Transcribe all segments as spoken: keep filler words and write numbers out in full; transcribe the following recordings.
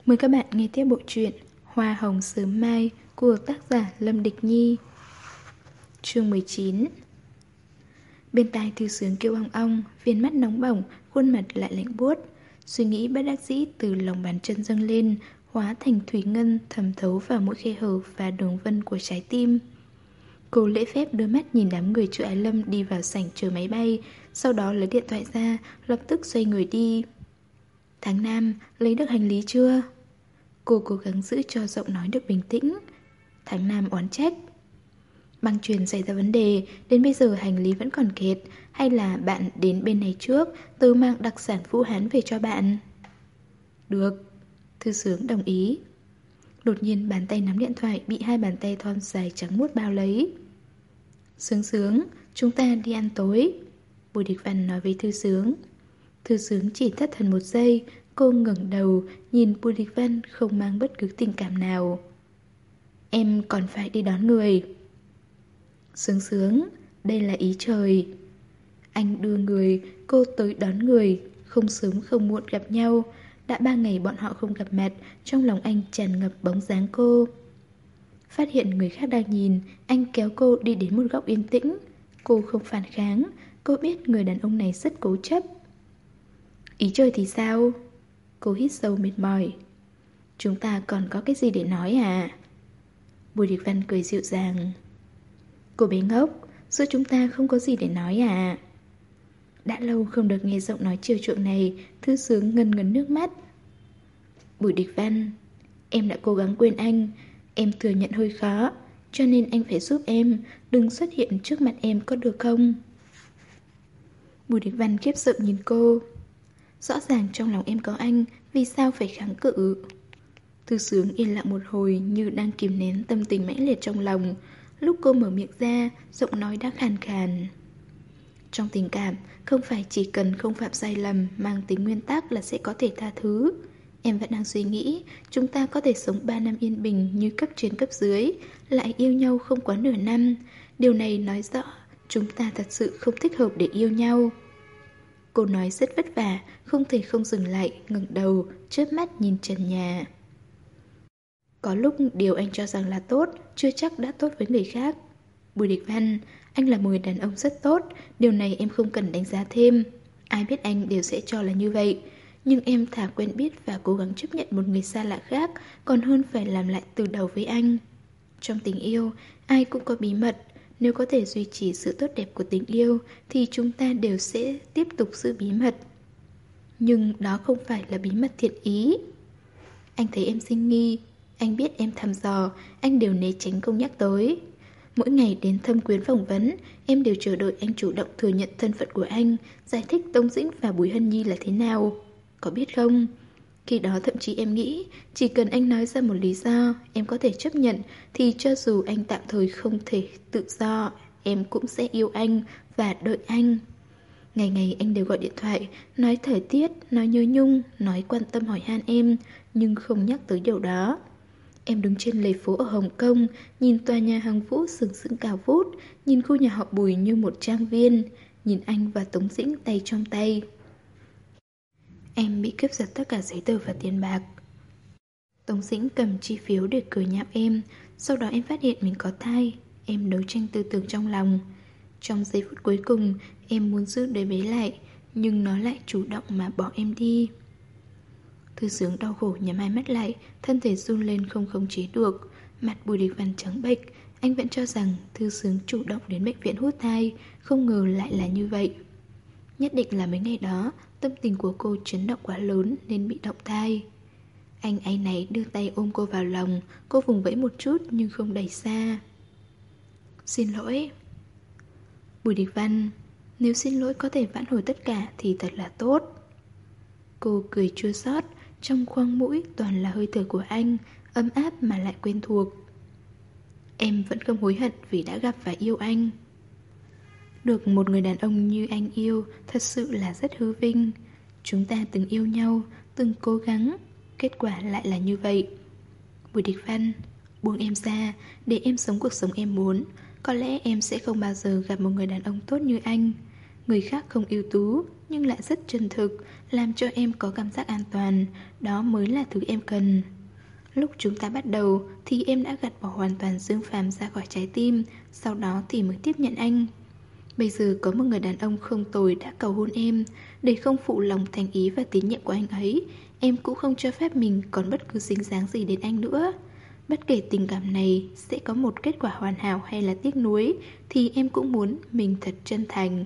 Mời các bạn nghe tiếp bộ truyện Hoa hồng sớm mai của tác giả Lâm Địch Nhi. Chương mười chín. Bên tai Thư Sướng kêu ong ong, viên mắt nóng bỏng, khuôn mặt lại lạnh buốt. Suy nghĩ bất đắc dĩ từ lòng bàn chân dâng lên, hóa thành thủy ngân thẩm thấu vào mỗi khe hở và đường vân của trái tim. Cô lễ phép đưa mắt nhìn đám người chữ Ái Lâm đi vào sảnh chờ máy bay, sau đó lấy điện thoại ra, lập tức xoay người đi. Tháng Nam, lấy được hành lý chưa? Cô cố gắng giữ cho giọng nói được bình tĩnh. Tháng Nam oán trách. Băng chuyền xảy ra vấn đề, đến bây giờ hành lý vẫn còn kẹt, hay là bạn đến bên này trước, tớ mang đặc sản Vũ Hán về cho bạn? Được, Thư Sướng đồng ý. Đột nhiên bàn tay nắm điện thoại bị hai bàn tay thon dài trắng muốt bao lấy. Sướng Sướng, chúng ta đi ăn tối, Bùi Địch Văn nói với Thư Sướng. Thư Sướng chỉ thất thần một giây, cô ngẩng đầu nhìn Bùi Địch Văn không mang bất cứ tình cảm nào. Em còn phải đi đón người. Sướng Sướng, đây là ý trời. Anh đưa người, cô tới đón người, không sớm không muộn gặp nhau. Đã ba ngày bọn họ không gặp mặt, trong lòng anh tràn ngập bóng dáng cô. Phát hiện người khác đang nhìn, anh kéo cô đi đến một góc yên tĩnh. Cô không phản kháng, cô biết người đàn ông này rất cố chấp. Ý trời thì sao? Cô hít sâu mệt mỏi. Chúng ta còn có cái gì để nói à? Bùi Địch Văn cười dịu dàng. Cô bé ngốc, giữa chúng ta không có gì để nói à? Đã lâu không được nghe giọng nói chiều chuộng này, Thư Sướng ngân ngấn nước mắt. Bùi Địch Văn, em đã cố gắng quên anh, em thừa nhận hơi khó, cho nên anh phải giúp em, đừng xuất hiện trước mặt em có được không? Bùi Địch Văn khiếp sợ nhìn cô. Rõ ràng trong lòng em có anh, vì sao phải kháng cự? Thư Sướng yên lặng một hồi như đang kìm nén tâm tình mãnh liệt trong lòng. Lúc cô mở miệng ra, giọng nói đã khàn khàn. Trong tình cảm, không phải chỉ cần không phạm sai lầm mang tính nguyên tắc là sẽ có thể tha thứ. Em vẫn đang suy nghĩ, chúng ta có thể sống ba năm yên bình như cấp trên cấp dưới, lại yêu nhau không quá nửa năm. Điều này nói rõ chúng ta thật sự không thích hợp để yêu nhau. Cô nói rất vất vả, không thể không dừng lại, ngẩng đầu, chớp mắt nhìn trần nhà. Có lúc điều anh cho rằng là tốt, chưa chắc đã tốt với người khác. Bùi Địch Văn, anh là một người đàn ông rất tốt, điều này em không cần đánh giá thêm. Ai biết anh đều sẽ cho là như vậy. Nhưng em thà quen biết và cố gắng chấp nhận một người xa lạ khác, còn hơn phải làm lại từ đầu với anh. Trong tình yêu, ai cũng có bí mật. Nếu có thể duy trì sự tốt đẹp của tình yêu, thì chúng ta đều sẽ tiếp tục giữ bí mật. Nhưng đó không phải là bí mật thiện ý. Anh thấy em sinh nghi, anh biết em thăm dò, anh đều né tránh không nhắc tới. Mỗi ngày đến thâm quyến phỏng vấn, em đều chờ đợi anh chủ động thừa nhận thân phận của anh, giải thích Tống Dĩnh và Bùi Hân Nhi là thế nào. Có biết không? Khi đó thậm chí em nghĩ, chỉ cần anh nói ra một lý do em có thể chấp nhận, thì cho dù anh tạm thời không thể tự do, em cũng sẽ yêu anh và đợi anh. Ngày ngày anh đều gọi điện thoại, nói thời tiết, nói nhớ nhung, nói quan tâm hỏi han em, nhưng không nhắc tới điều đó. Em đứng trên lề phố ở Hồng Kông, nhìn tòa nhà hàng Vũ sừng sững cao vút, nhìn khu nhà họ Bùi như một trang viên, nhìn anh và Tống Dĩnh tay trong tay. Em bị cướp giật tất cả giấy tờ và tiền bạc. Tống Dĩnh cầm chi phiếu để cười nhạo em. Sau đó em phát hiện mình có thai. Em đấu tranh tư tưởng trong lòng. Trong giây phút cuối cùng, em muốn giữ đứa bé lại, nhưng nó lại chủ động mà bỏ em đi. Thư Sướng đau khổ nhắm hai mắt lại, thân thể run lên không khống chế được. Mặt Bùi Địch Văn trắng bệch. Anh vẫn cho rằng Thư Sướng chủ động đến bệnh viện hút thai, không ngờ lại là như vậy. Nhất định là mấy ngày đó, tâm tình của cô chấn động quá lớn nên bị động thai. Anh áy náy đưa tay ôm cô vào lòng, cô vùng vẫy một chút nhưng không đẩy xa. Xin lỗi. Bùi Địch Văn, nếu xin lỗi có thể vãn hồi tất cả thì thật là tốt. Cô cười chua xót, trong khoang mũi toàn là hơi thở của anh, ấm áp mà lại quen thuộc. Em vẫn không hối hận vì đã gặp và yêu anh. Được một người đàn ông như anh yêu thật sự là rất hư vinh. Chúng ta từng yêu nhau, từng cố gắng, kết quả lại là như vậy. Bùi Địch Văn, buông em ra, để em sống cuộc sống em muốn. Có lẽ em sẽ không bao giờ gặp một người đàn ông tốt như anh. Người khác không ưu tú nhưng lại rất chân thực, làm cho em có cảm giác an toàn. Đó mới là thứ em cần. Lúc chúng ta bắt đầu thì em đã gạt bỏ hoàn toàn Dương Phàm ra khỏi trái tim, sau đó thì mới tiếp nhận anh. Bây giờ có một người đàn ông không tồi đã cầu hôn em. Để không phụ lòng thành ý và tín nhiệm của anh ấy, em cũng không cho phép mình còn bất cứ dính dáng gì đến anh nữa. Bất kể tình cảm này sẽ có một kết quả hoàn hảo hay là tiếc nuối, thì em cũng muốn mình thật chân thành.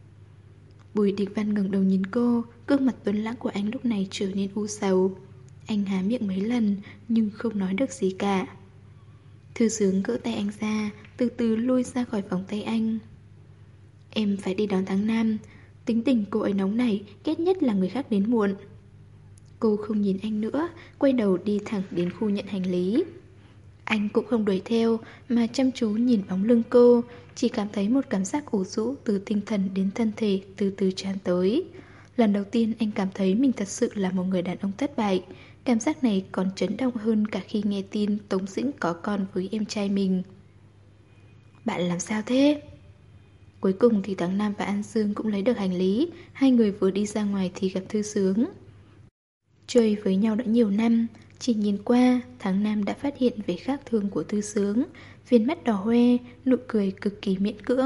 Bùi Địch Văn ngẩng đầu nhìn cô, gương mặt tuấn lãng của anh lúc này trở nên u sầu. Anh há miệng mấy lần nhưng không nói được gì cả. Thư Sướng gỡ tay anh ra, từ từ lui ra khỏi vòng tay anh. Em phải đi đón tháng Nam. Tính tình cô ấy nóng nảy, ghét nhất là người khác đến muộn. Cô không nhìn anh nữa, quay đầu đi thẳng đến khu nhận hành lý. Anh cũng không đuổi theo, mà chăm chú nhìn bóng lưng cô, chỉ cảm thấy một cảm giác ủ rũ từ tinh thần đến thân thể từ từ tràn tới. Lần đầu tiên anh cảm thấy mình thật sự là một người đàn ông thất bại. Cảm giác này còn chấn động hơn cả khi nghe tin Tống Dĩnh có con với em trai mình. Bạn làm sao thế? Cuối cùng thì Tháng Nam và An Dương cũng lấy được hành lý. Hai người vừa đi ra ngoài thì gặp Thư Sướng. Chơi với nhau đã nhiều năm, chỉ nhìn qua, Tháng Nam đã phát hiện vẻ khác thường của Thư Sướng. Viên mắt đỏ hoe, nụ cười cực kỳ miễn cưỡng.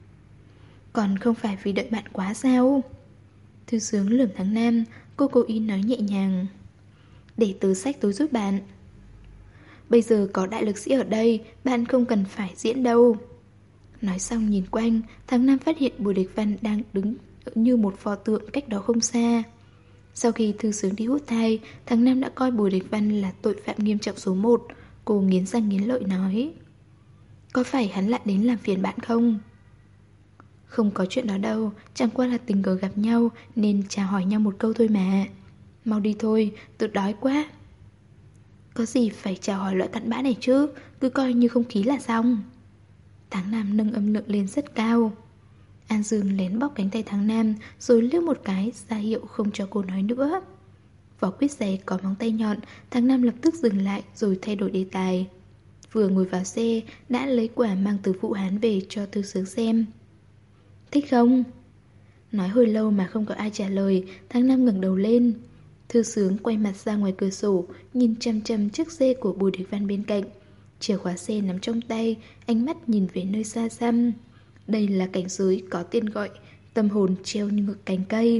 Còn không phải vì đợi bạn quá sao? Thư Sướng lườm Tháng Nam, cô cố ý nói nhẹ nhàng. Để tớ xách tối giúp bạn. Bây giờ có đại lực sĩ ở đây, bạn không cần phải diễn đâu. Nói xong nhìn quanh, Tháng Nam phát hiện Bùi Địch Văn đang đứng như một pho tượng cách đó không xa. Sau khi Thư Sướng đi hút thai, Tháng Nam đã coi Bùi Địch Văn là tội phạm nghiêm trọng số một. Cô nghiến răng nghiến lợi nói. Có phải hắn lại đến làm phiền bạn không? Không có chuyện đó đâu, chẳng qua là tình cờ gặp nhau nên chào hỏi nhau một câu thôi mà. Mau đi thôi, tôi đói quá. Có gì phải chào hỏi loại cặn bã này chứ, cứ coi như không khí là xong. Tháng Nam nâng âm lượng lên rất cao. An Dương lén bóp cánh tay Tháng Nam rồi liếc một cái ra hiệu không cho cô nói nữa. Vỏ quýt giày có móng tay nhọn, Tháng Nam lập tức dừng lại rồi thay đổi đề tài. Vừa ngồi vào xe đã lấy quả mang từ Vũ Hán về cho Thư Sướng xem. Thích không? Nói hồi lâu mà không có ai trả lời, Tháng Nam ngẩng đầu lên. Thư Sướng quay mặt ra ngoài cửa sổ, nhìn chăm chăm chiếc xe của Bùi Địch Văn bên cạnh. Chìa khóa xe nắm trong tay, ánh mắt nhìn về nơi xa xăm. Đây là cảnh giới có tên gọi tâm hồn treo như ngực cành cây.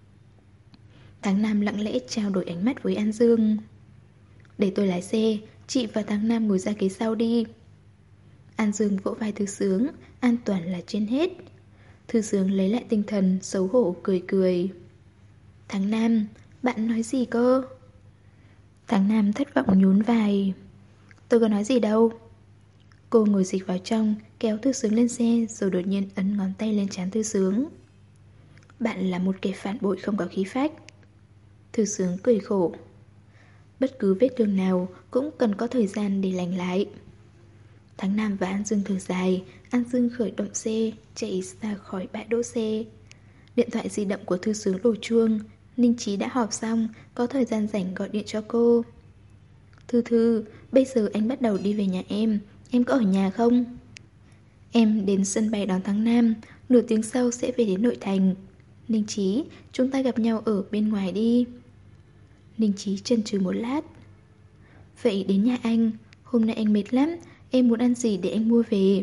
Tháng Nam lặng lẽ trao đổi ánh mắt với An Dương. Để tôi lái xe, chị và Tháng Nam ngồi ra ghế sau đi. An Dương vỗ vai Thư Sướng, an toàn là trên hết. Thư Sướng lấy lại tinh thần, xấu hổ cười cười. Tháng Nam, bạn nói gì cơ? Tháng Nam thất vọng nhún vai. Tôi có nói gì đâu. Cô ngồi dịch vào trong, kéo Thư Sướng lên xe rồi đột nhiên ấn ngón tay lên trán Thư Sướng. Bạn là một kẻ phản bội không có khí phách. Thư Sướng cười khổ. Bất cứ vết thương nào cũng cần có thời gian để lành lại. Tháng Nam và An Dương thở dài. An Dương khởi động xe, chạy ra khỏi bãi đỗ xe. Điện thoại di động của Thư Sướng đổ chuông. Ninh Chí đã họp xong, có thời gian rảnh gọi điện cho cô. Thư Thư, bây giờ anh bắt đầu đi về nhà em. Em có ở nhà không? Em đến sân bay đón Tháng Nam, nửa tiếng sau sẽ về đến nội thành. Ninh Chí, chúng ta gặp nhau ở bên ngoài đi. Ninh Chí chần chừ một lát. Vậy đến nhà anh, hôm nay anh mệt lắm, em muốn ăn gì để anh mua về?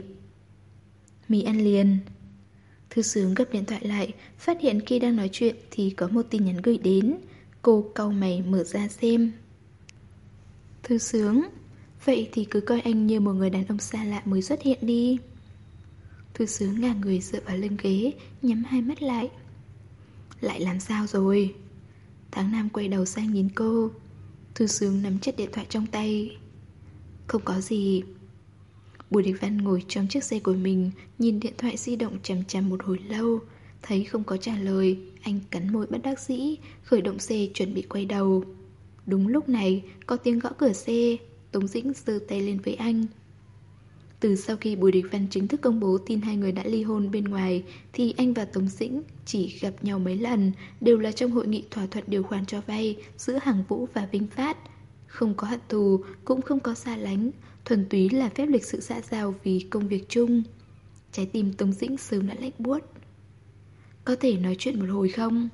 Mì ăn liền. Thư Sướng gấp điện thoại lại, phát hiện khi đang nói chuyện thì có một tin nhắn gửi đến. Cô cau mày mở ra xem. Thư Sướng, vậy thì cứ coi anh như một người đàn ông xa lạ mới xuất hiện đi. Thư Sướng ngả người dựa vào lưng ghế, nhắm hai mắt lại. Lại làm sao rồi? Tháng Nam quay đầu sang nhìn cô. Thư Sướng nắm chặt điện thoại trong tay. Không có gì. Bùi Địch Văn ngồi trong chiếc xe của mình, nhìn điện thoại di động chằm chằm một hồi lâu. Thấy không có trả lời, anh cắn môi bất đắc dĩ, khởi động xe chuẩn bị quay đầu. Đúng lúc này, có tiếng gõ cửa xe. Tống Dĩnh giơ tay lên với anh. Từ sau khi Bùi Địch Văn chính thức công bố tin hai người đã ly hôn bên ngoài, thì anh và Tống Dĩnh chỉ gặp nhau mấy lần, đều là trong hội nghị thỏa thuận điều khoản cho vay giữa Hàng Vũ và Vinh Phát. Không có hận thù, cũng không có xa lánh, thuần túy là phép lịch sự xã giao vì công việc chung. Trái tim Tống Dĩnh sớm đã lạnh buốt. Có thể nói chuyện một hồi không?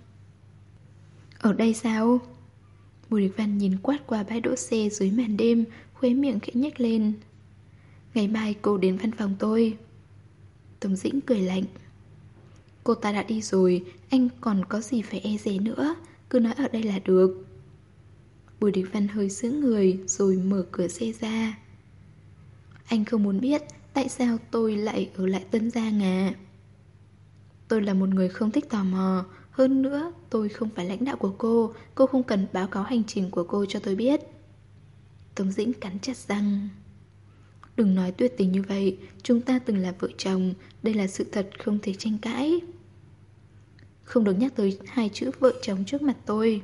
Ở đây sao? Bùi Địch Văn nhìn quát qua bãi đỗ xe dưới màn đêm, khóe miệng khẽ nhếch lên. Ngày mai cô đến văn phòng tôi. Tống Dĩnh cười lạnh. Cô ta đã đi rồi, anh còn có gì phải e dè nữa, cứ nói ở đây là được. Bùi Địch Văn hơi sững người rồi mở cửa xe ra. Anh không muốn biết tại sao tôi lại ở lại Tân Giang à? Tôi là một người không thích tò mò. Hơn nữa, tôi không phải lãnh đạo của cô. Cô không cần báo cáo hành trình của cô cho tôi biết. Tống Dĩnh cắn chặt răng. Đừng nói tuyệt tình như vậy. Chúng ta từng là vợ chồng. Đây là sự thật không thể tranh cãi. Không được nhắc tới hai chữ vợ chồng trước mặt tôi.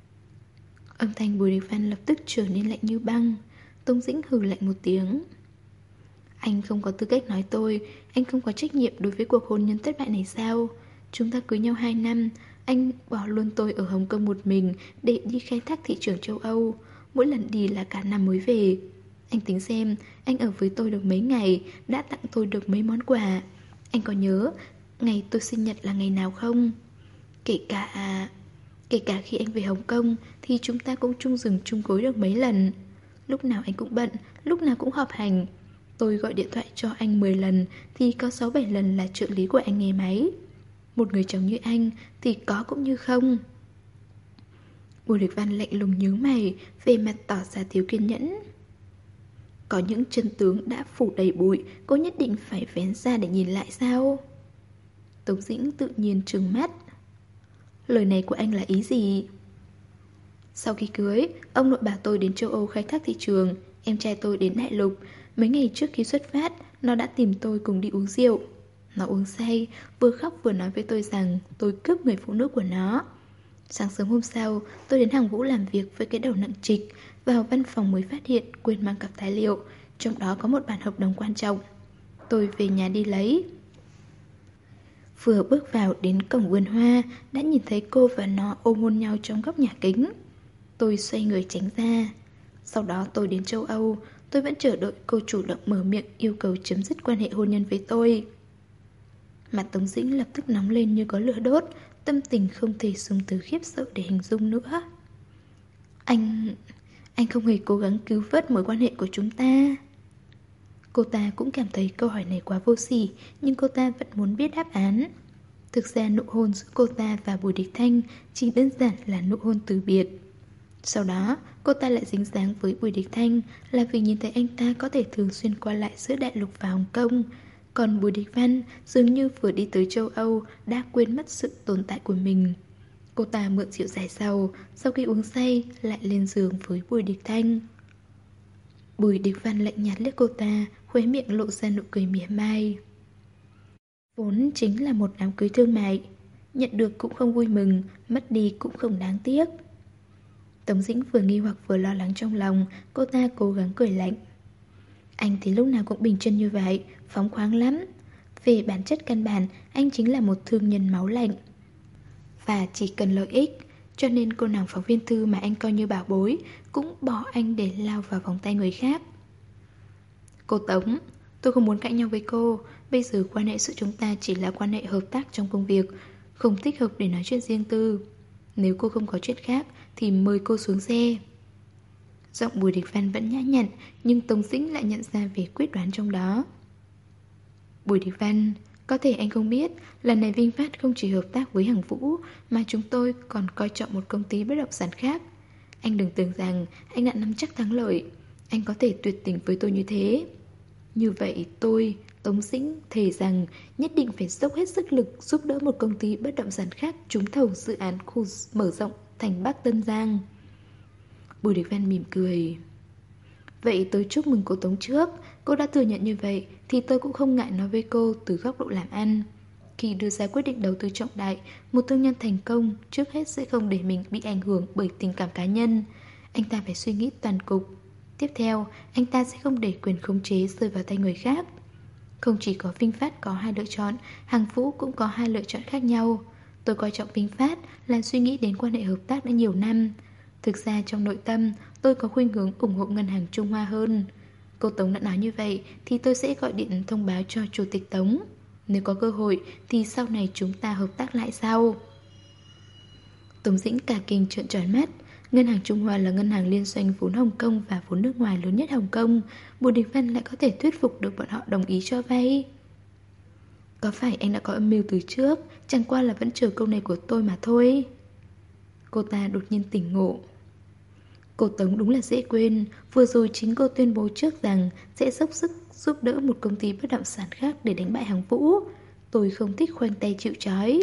Âm thanh Bùi Địch Văn lập tức trở nên lạnh như băng. Tống Dĩnh hừ lạnh một tiếng. Anh không có tư cách nói tôi. Anh không có trách nhiệm đối với cuộc hôn nhân thất bại này sao? Chúng ta cưới nhau hai năm. Anh bỏ luôn tôi ở Hồng Kông một mình để đi khai thác thị trường châu Âu. Mỗi lần đi là cả năm mới về. Anh tính xem, anh ở với tôi được mấy ngày, đã tặng tôi được mấy món quà. Anh có nhớ ngày tôi sinh nhật là ngày nào không? Kể cả... Kể cả khi anh về Hồng Kông thì chúng ta cũng chung giường chung gối được mấy lần. Lúc nào anh cũng bận, lúc nào cũng họp hành. Tôi gọi điện thoại cho anh mười lần thì có sáu bảy lần là trợ lý của anh nghe máy. Một người chồng như anh thì có cũng như không. Bùi Địch Văn lạnh lùng nhướng mày, về mặt tỏ ra thiếu kiên nhẫn. Có những chân tướng đã phủ đầy bụi, cô nhất định phải vén ra để nhìn lại sao? Tống Dĩnh tự nhiên trừng mắt. Lời này của anh là ý gì? Sau khi cưới, ông nội bảo tôi đến châu Âu khai thác thị trường. Em trai tôi đến đại lục. Mấy ngày trước khi xuất phát, nó đã tìm tôi cùng đi uống rượu. Nó uống say, vừa khóc vừa nói với tôi rằng tôi cướp người phụ nữ của nó. Sáng sớm hôm sau, tôi đến hàng Vũ làm việc với cái đầu nặng trịch. Vào văn phòng mới phát hiện quên mang cặp tài liệu, trong đó có một bản hợp đồng quan trọng. Tôi về nhà đi lấy. Vừa bước vào đến cổng vườn hoa, đã nhìn thấy cô và nó ôm hôn nhau trong góc nhà kính. Tôi xoay người tránh ra. Sau đó tôi đến châu Âu. Tôi vẫn chờ đợi cô chủ động mở miệng yêu cầu chấm dứt quan hệ hôn nhân với tôi. Mặt Tống Dĩnh lập tức nóng lên như có lửa đốt. Tâm tình không thể dùng từ khiếp sợ để hình dung nữa. Anh... Anh không hề cố gắng cứu vớt mối quan hệ của chúng ta. Cô ta cũng cảm thấy câu hỏi này quá vô sỉ, nhưng cô ta vẫn muốn biết đáp án. Thực ra nụ hôn giữa cô ta và Bùi Địch Thanh chỉ đơn giản là nụ hôn từ biệt. Sau đó, cô ta lại dính dáng với Bùi Địch Thanh là vì nhìn thấy anh ta có thể thường xuyên qua lại giữa đại lục và Hồng Kông. Còn Bùi Địch Văn dường như vừa đi tới châu Âu đã quên mất sự tồn tại của mình. Cô ta mượn rượu giải sầu, sau khi uống say lại lên giường với Bùi Địch Thanh. Bùi Địch Văn lạnh nhạt liếc cô ta, khóe miệng lộ ra nụ cười mỉa mai. Vốn chính là một đám cưới thương mại, nhận được cũng không vui mừng, mất đi cũng không đáng tiếc. Tống Dĩnh vừa nghi hoặc vừa lo lắng trong lòng, cô ta cố gắng cười lạnh. Anh thì lúc nào cũng bình chân như vậy, phóng khoáng lắm. Về bản chất căn bản, anh chính là một thương nhân máu lạnh. Và chỉ cần lợi ích, cho nên cô nàng phóng viên thư mà anh coi như bảo bối cũng bỏ anh để lao vào vòng tay người khác. Cô Tống, tôi không muốn cãi nhau với cô. Bây giờ quan hệ giữa chúng ta chỉ là quan hệ hợp tác trong công việc, không thích hợp để nói chuyện riêng tư. Nếu cô không có chuyện khác thì mời cô xuống xe. Giọng Bùi Địch Văn vẫn nhã nhặn, nhưng Tống Dĩnh lại nhận ra vẻ quyết đoán trong đó. Bùi Địch Văn, có thể anh không biết, lần này VinFast không chỉ hợp tác với Hằng Vũ mà chúng tôi còn coi trọng một công ty bất động sản khác. Anh đừng tưởng rằng anh đã nắm chắc thắng lợi. Anh có thể tuyệt tình với tôi như thế. Như vậy tôi, Tống Dĩnh, thề rằng nhất định phải dốc hết sức lực giúp đỡ một công ty bất động sản khác trúng thầu dự án khu mở rộng thành Bắc Tân Giang. Bùi Địch Văn mỉm cười. Vậy tôi chúc mừng cô Tống trước. Cô đã thừa nhận như vậy thì tôi cũng không ngại nói với cô từ góc độ làm ăn. Khi đưa ra quyết định đầu tư trọng đại, một thương nhân thành công trước hết sẽ không để mình bị ảnh hưởng bởi tình cảm cá nhân. Anh ta phải suy nghĩ toàn cục. Tiếp theo, anh ta sẽ không để quyền khống chế rơi vào tay người khác. Không chỉ có VinFast có hai lựa chọn, Hằng Vũ cũng có hai lựa chọn khác nhau. Tôi coi trọng VinFast là suy nghĩ đến quan hệ hợp tác đã nhiều năm. Thực ra trong nội tâm, tôi có khuynh hướng ủng hộ ngân hàng Trung Hoa hơn. Cô Tống đã nói như vậy thì tôi sẽ gọi điện thông báo cho Chủ tịch Tống. Nếu có cơ hội thì sau này chúng ta hợp tác lại sau. Tống Dĩnh cả kinh trợn tròn mắt. Ngân hàng Trung Hoa là ngân hàng liên doanh vốn Hồng Kông và vốn nước ngoài lớn nhất Hồng Kông. Bùi Đình Văn lại có thể thuyết phục được bọn họ đồng ý cho vay. Có phải anh đã có âm mưu từ trước, chẳng qua là vẫn chờ câu này của tôi mà thôi. Cô ta đột nhiên tỉnh ngộ. Cô Tống đúng là dễ quên. Vừa rồi chính cô tuyên bố trước rằng sẽ dốc sức giúp đỡ một công ty bất động sản khác để đánh bại Hàng Vũ. Tôi không thích khoanh tay chịu trói.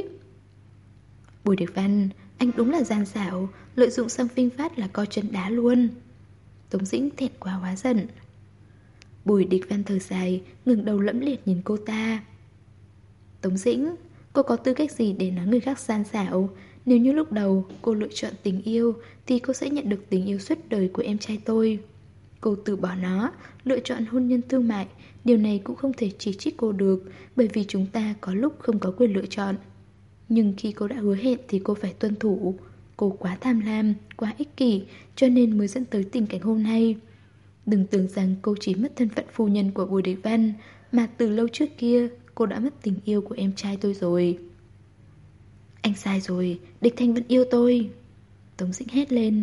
Bùi Đình Văn, anh đúng là gian xảo, lợi dụng sang phinh phát là co chân đá luôn. Tống Dĩnh thẹn quá hóa giận. Bùi Đình Văn thở dài, ngẩng đầu lẫm liệt nhìn cô ta. Tống Dĩnh, cô có tư cách gì để nói người khác gian xảo? Nếu như lúc đầu cô lựa chọn tình yêu thì cô sẽ nhận được tình yêu suốt đời của em trai tôi. Cô từ bỏ nó, lựa chọn hôn nhân thương mại. Điều này cũng không thể chỉ trích cô được, bởi vì chúng ta có lúc không có quyền lựa chọn. Nhưng khi cô đã hứa hẹn thì cô phải tuân thủ. Cô quá tham lam, quá ích kỷ, cho nên mới dẫn tới tình cảnh hôm nay. Đừng tưởng rằng cô chỉ mất thân phận phu nhân của Bùi Đình Văn, mà từ lâu trước kia cô đã mất tình yêu của em trai tôi rồi. Anh sai rồi, Địch Thanh vẫn yêu tôi. Tống Dĩnh hét lên.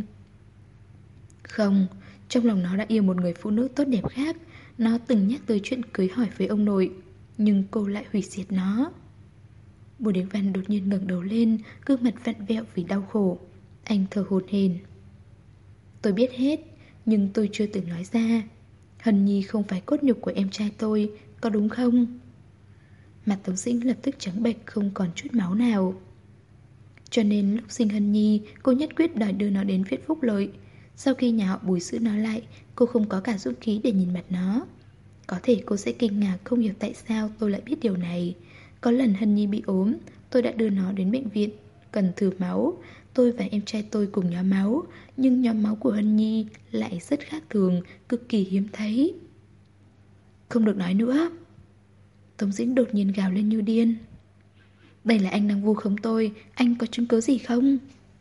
Không, trong lòng nó đã yêu một người phụ nữ tốt đẹp khác. Nó từng nhắc tới chuyện cưới hỏi với ông nội, nhưng cô lại hủy diệt nó. Bùi Đình Văn đột nhiên ngẩng đầu lên, gương mặt vặn vẹo vì đau khổ. Anh thở hổn hển. Tôi biết hết, nhưng tôi chưa từng nói ra. Hân Nhi không phải cốt nhục của em trai tôi, có đúng không? Mặt Tống Dĩnh lập tức trắng bệch, không còn chút máu nào. Cho nên lúc sinh Hân Nhi, cô nhất quyết đòi đưa nó đến viện phúc lợi. Sau khi nhà họ Bùi giữ nó lại, cô không có cả dũng khí để nhìn mặt nó. Có thể cô sẽ kinh ngạc không hiểu tại sao tôi lại biết điều này. Có lần Hân Nhi bị ốm, tôi đã đưa nó đến bệnh viện, cần thử máu. Tôi và em trai tôi cùng nhóm máu, nhưng nhóm máu của Hân Nhi lại rất khác thường, cực kỳ hiếm thấy. Không được nói nữa. Tống Dĩnh đột nhiên gào lên như điên. Đây là anh đang vu khống tôi, anh có chứng cứ gì không?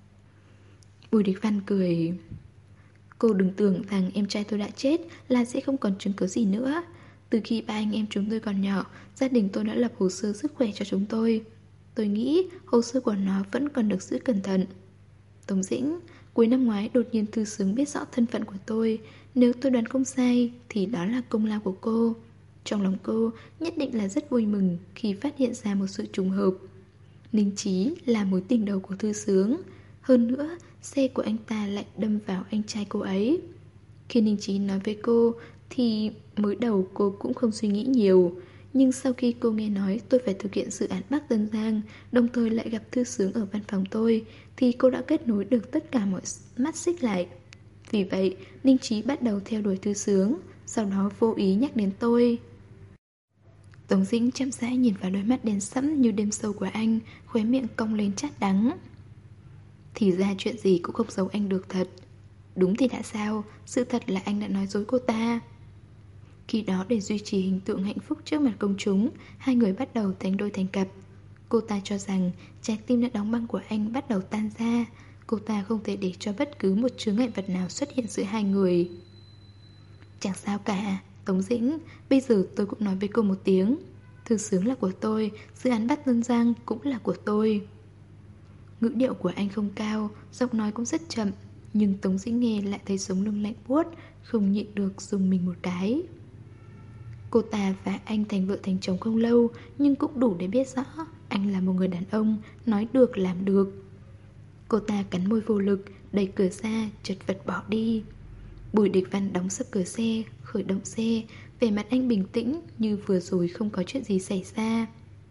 Bùi Đình Văn cười. Cô đừng tưởng rằng em trai tôi đã chết là sẽ không còn chứng cứ gì nữa. Từ khi ba anh em chúng tôi còn nhỏ, gia đình tôi đã lập hồ sơ sức khỏe cho chúng tôi. Tôi nghĩ hồ sơ của nó vẫn còn được giữ cẩn thận. Tống Dĩnh, cuối năm ngoái đột nhiên thư xướng biết rõ thân phận của tôi. Nếu tôi đoán không sai thì đó là công lao của cô. Trong lòng cô nhất định là rất vui mừng khi phát hiện ra một sự trùng hợp. Ninh Chí là mối tình đầu của thư xướng. Hơn nữa, xe của anh ta lại đâm vào anh trai cô ấy. Khi Ninh Chí nói với cô thì mới đầu cô cũng không suy nghĩ nhiều. Nhưng sau khi cô nghe nói tôi phải thực hiện dự án Bắc Tân Giang, đồng thời lại gặp thư xướng ở văn phòng tôi, thì cô đã kết nối được tất cả mọi mắt xích lại. Vì vậy, Ninh Chí bắt đầu theo đuổi thư xướng, sau đó vô ý nhắc đến tôi. Tống Dĩnh chậm rãi nhìn vào đôi mắt đen sẫm như đêm sâu của anh, khóe miệng cong lên chát đắng. Thì ra chuyện gì cũng không giấu anh được thật. Đúng thì đã sao, sự thật là anh đã nói dối cô ta. Khi đó để duy trì hình tượng hạnh phúc trước mặt công chúng, hai người bắt đầu thành đôi thành cặp. Cô ta cho rằng trái tim đã đóng băng của anh bắt đầu tan ra. Cô ta không thể để cho bất cứ một chướng ngại vật nào xuất hiện giữa hai người. Chẳng sao cả, Tống Dĩnh, bây giờ tôi cũng nói với cô một tiếng. Thư xướng là của tôi, dự án Bắc Tân Giang cũng là của tôi. Ngữ điệu của anh không cao, giọng nói cũng rất chậm, nhưng Tống Dĩnh nghe lại thấy sống lưng lạnh buốt, không nhịn được dùng mình một cái. Cô ta và anh thành vợ thành chồng không lâu, nhưng cũng đủ để biết rõ anh là một người đàn ông, nói được làm được. Cô ta cắn môi vô lực, đẩy cửa ra, chật vật bỏ đi. Bùi Đình Văn đóng sập cửa xe, khởi động xe, vẻ mặt anh bình tĩnh như vừa rồi không có chuyện gì xảy ra.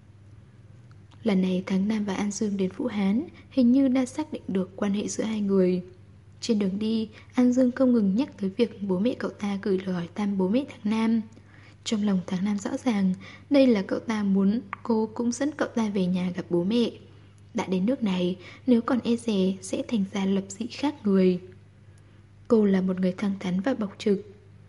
Lần này Thắng Nam và An Dương đến Vũ Hán, hình như đã xác định được quan hệ giữa hai người. Trên đường đi, An Dương không ngừng nhắc tới việc bố mẹ cậu ta gửi lời hỏi thăm bố mẹ Thắng Nam. Trong lòng Thắng Nam rõ ràng, đây là cậu ta muốn cô cũng dẫn cậu ta về nhà gặp bố mẹ. Đã đến nước này, nếu còn e dè sẽ thành ra lập dị khác người. Cô là một người thẳng thắn và bộc trực.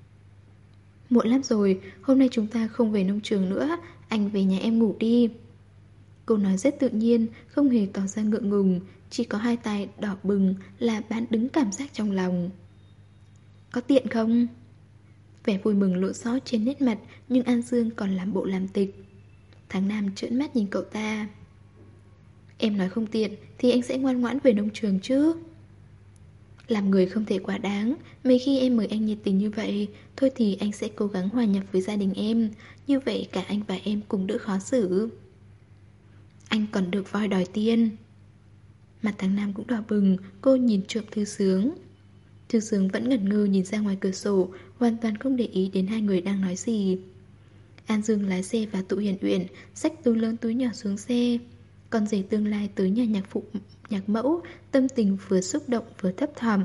Muộn lắm rồi, hôm nay chúng ta không về nông trường nữa, anh về nhà em ngủ đi. Cô nói rất tự nhiên, không hề tỏ ra ngượng ngùng, chỉ có hai tay đỏ bừng là bán đứng cảm giác trong lòng. Có tiện không? Vẻ vui mừng lộ rõ trên nét mặt, nhưng An Dương còn làm bộ làm tịch. Tháng Nam trợn mắt nhìn cậu ta. Em nói không tiện thì anh sẽ ngoan ngoãn về nông trường chứ. Làm người không thể quá đáng. Mấy khi em mời anh nhiệt tình như vậy, thôi thì anh sẽ cố gắng hòa nhập với gia đình em. Như vậy cả anh và em cùng đỡ khó xử. Anh còn được voi đòi tiền. Mặt Tháng Nam cũng đỏ bừng. Cô nhìn trộm Thư Sướng. Thư Sướng vẫn ngẩn ngơ nhìn ra ngoài cửa sổ, hoàn toàn không để ý đến hai người đang nói gì. An Dương lái xe vào tụ Hiền Uyển, xách túi lớn túi nhỏ xuống xe. Con rể tương lai tới nhà nhạc phụ nhạc mẫu, tâm tình vừa xúc động vừa thấp thỏm.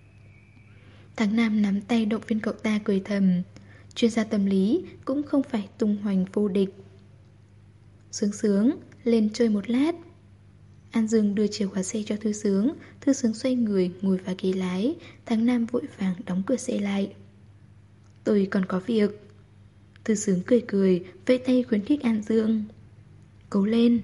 Tháng Nam nắm tay động viên cậu ta cười thầm. Chuyên gia tâm lý cũng không phải tung hoành vô địch. Sướng Sướng, lên chơi một lát. An Dương đưa chìa khóa xe cho Thư Sướng. Thư Sướng xoay người ngồi vào ghế lái. Tháng Nam vội vàng đóng cửa xe lại. Tôi còn có việc. Thư Sướng cười cười, vẫy tay khuyến khích An Dương. Cố lên.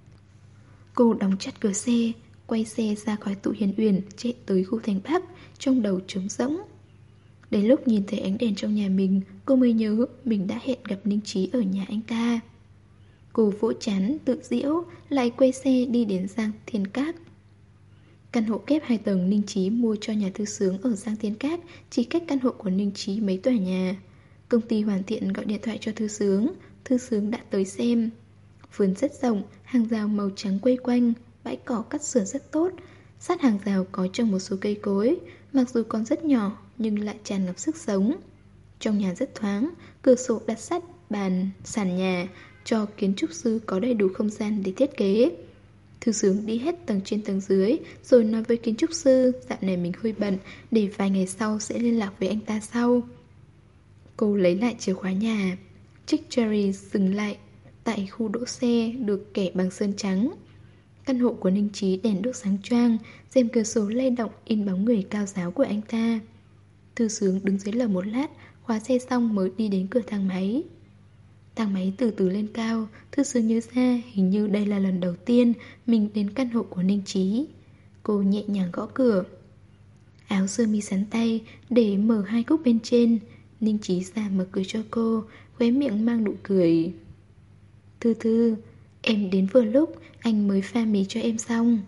Cô đóng chặt cửa xe, quay xe ra khỏi tụ Hiền Uyển, chạy tới khu thành Bắc, trong đầu trống rỗng. Đến lúc nhìn thấy ánh đèn trong nhà mình, cô mới nhớ mình đã hẹn gặp Ninh Trí ở nhà anh ta. Cô vỗ chán, tự giễu, lại quay xe đi đến Giang Thiên Các. Căn hộ kép hai tầng Ninh Trí mua cho nhà Thư Sướng ở Giang Thiên Các chỉ cách căn hộ của Ninh Trí mấy tòa nhà. Công ty hoàn thiện gọi điện thoại cho Thư Sướng. Thư Sướng đã tới xem. Vườn rất rộng, hàng rào màu trắng quây quanh, bãi cỏ cắt sửa rất tốt. Sát hàng rào có trồng một số cây cối, mặc dù còn rất nhỏ nhưng lại tràn ngập sức sống. Trong nhà rất thoáng, cửa sổ đặt sát bàn, sàn nhà, cho kiến trúc sư có đầy đủ không gian để thiết kế. Thư Sướng đi hết tầng trên tầng dưới, rồi nói với kiến trúc sư dạo này mình hơi bận, để vài ngày sau sẽ liên lạc với anh ta sau. Cô lấy lại chìa khóa nhà. Chiếc Cherry dừng lại tại khu đỗ xe được kẻ bằng sơn trắng. Căn hộ của Ninh Trí đèn đốt sáng choang, rèm cửa sổ lay động in bóng người cao ráo của anh ta. Thư Sướng đứng dưới lầu một lát, khóa xe xong mới đi đến cửa thang máy. Thang máy từ từ lên cao, Thư Sướng nhớ ra hình như đây là lần đầu tiên mình đến căn hộ của Ninh Trí. Cô nhẹ nhàng gõ cửa. Áo sơ mi sắn tay để mở hai cúc bên trên. Ninh Trí ra mở cửa cho cô, khóe miệng mang nụ cười. Thư Thư, em đến vừa lúc, anh mới pha mì cho em xong.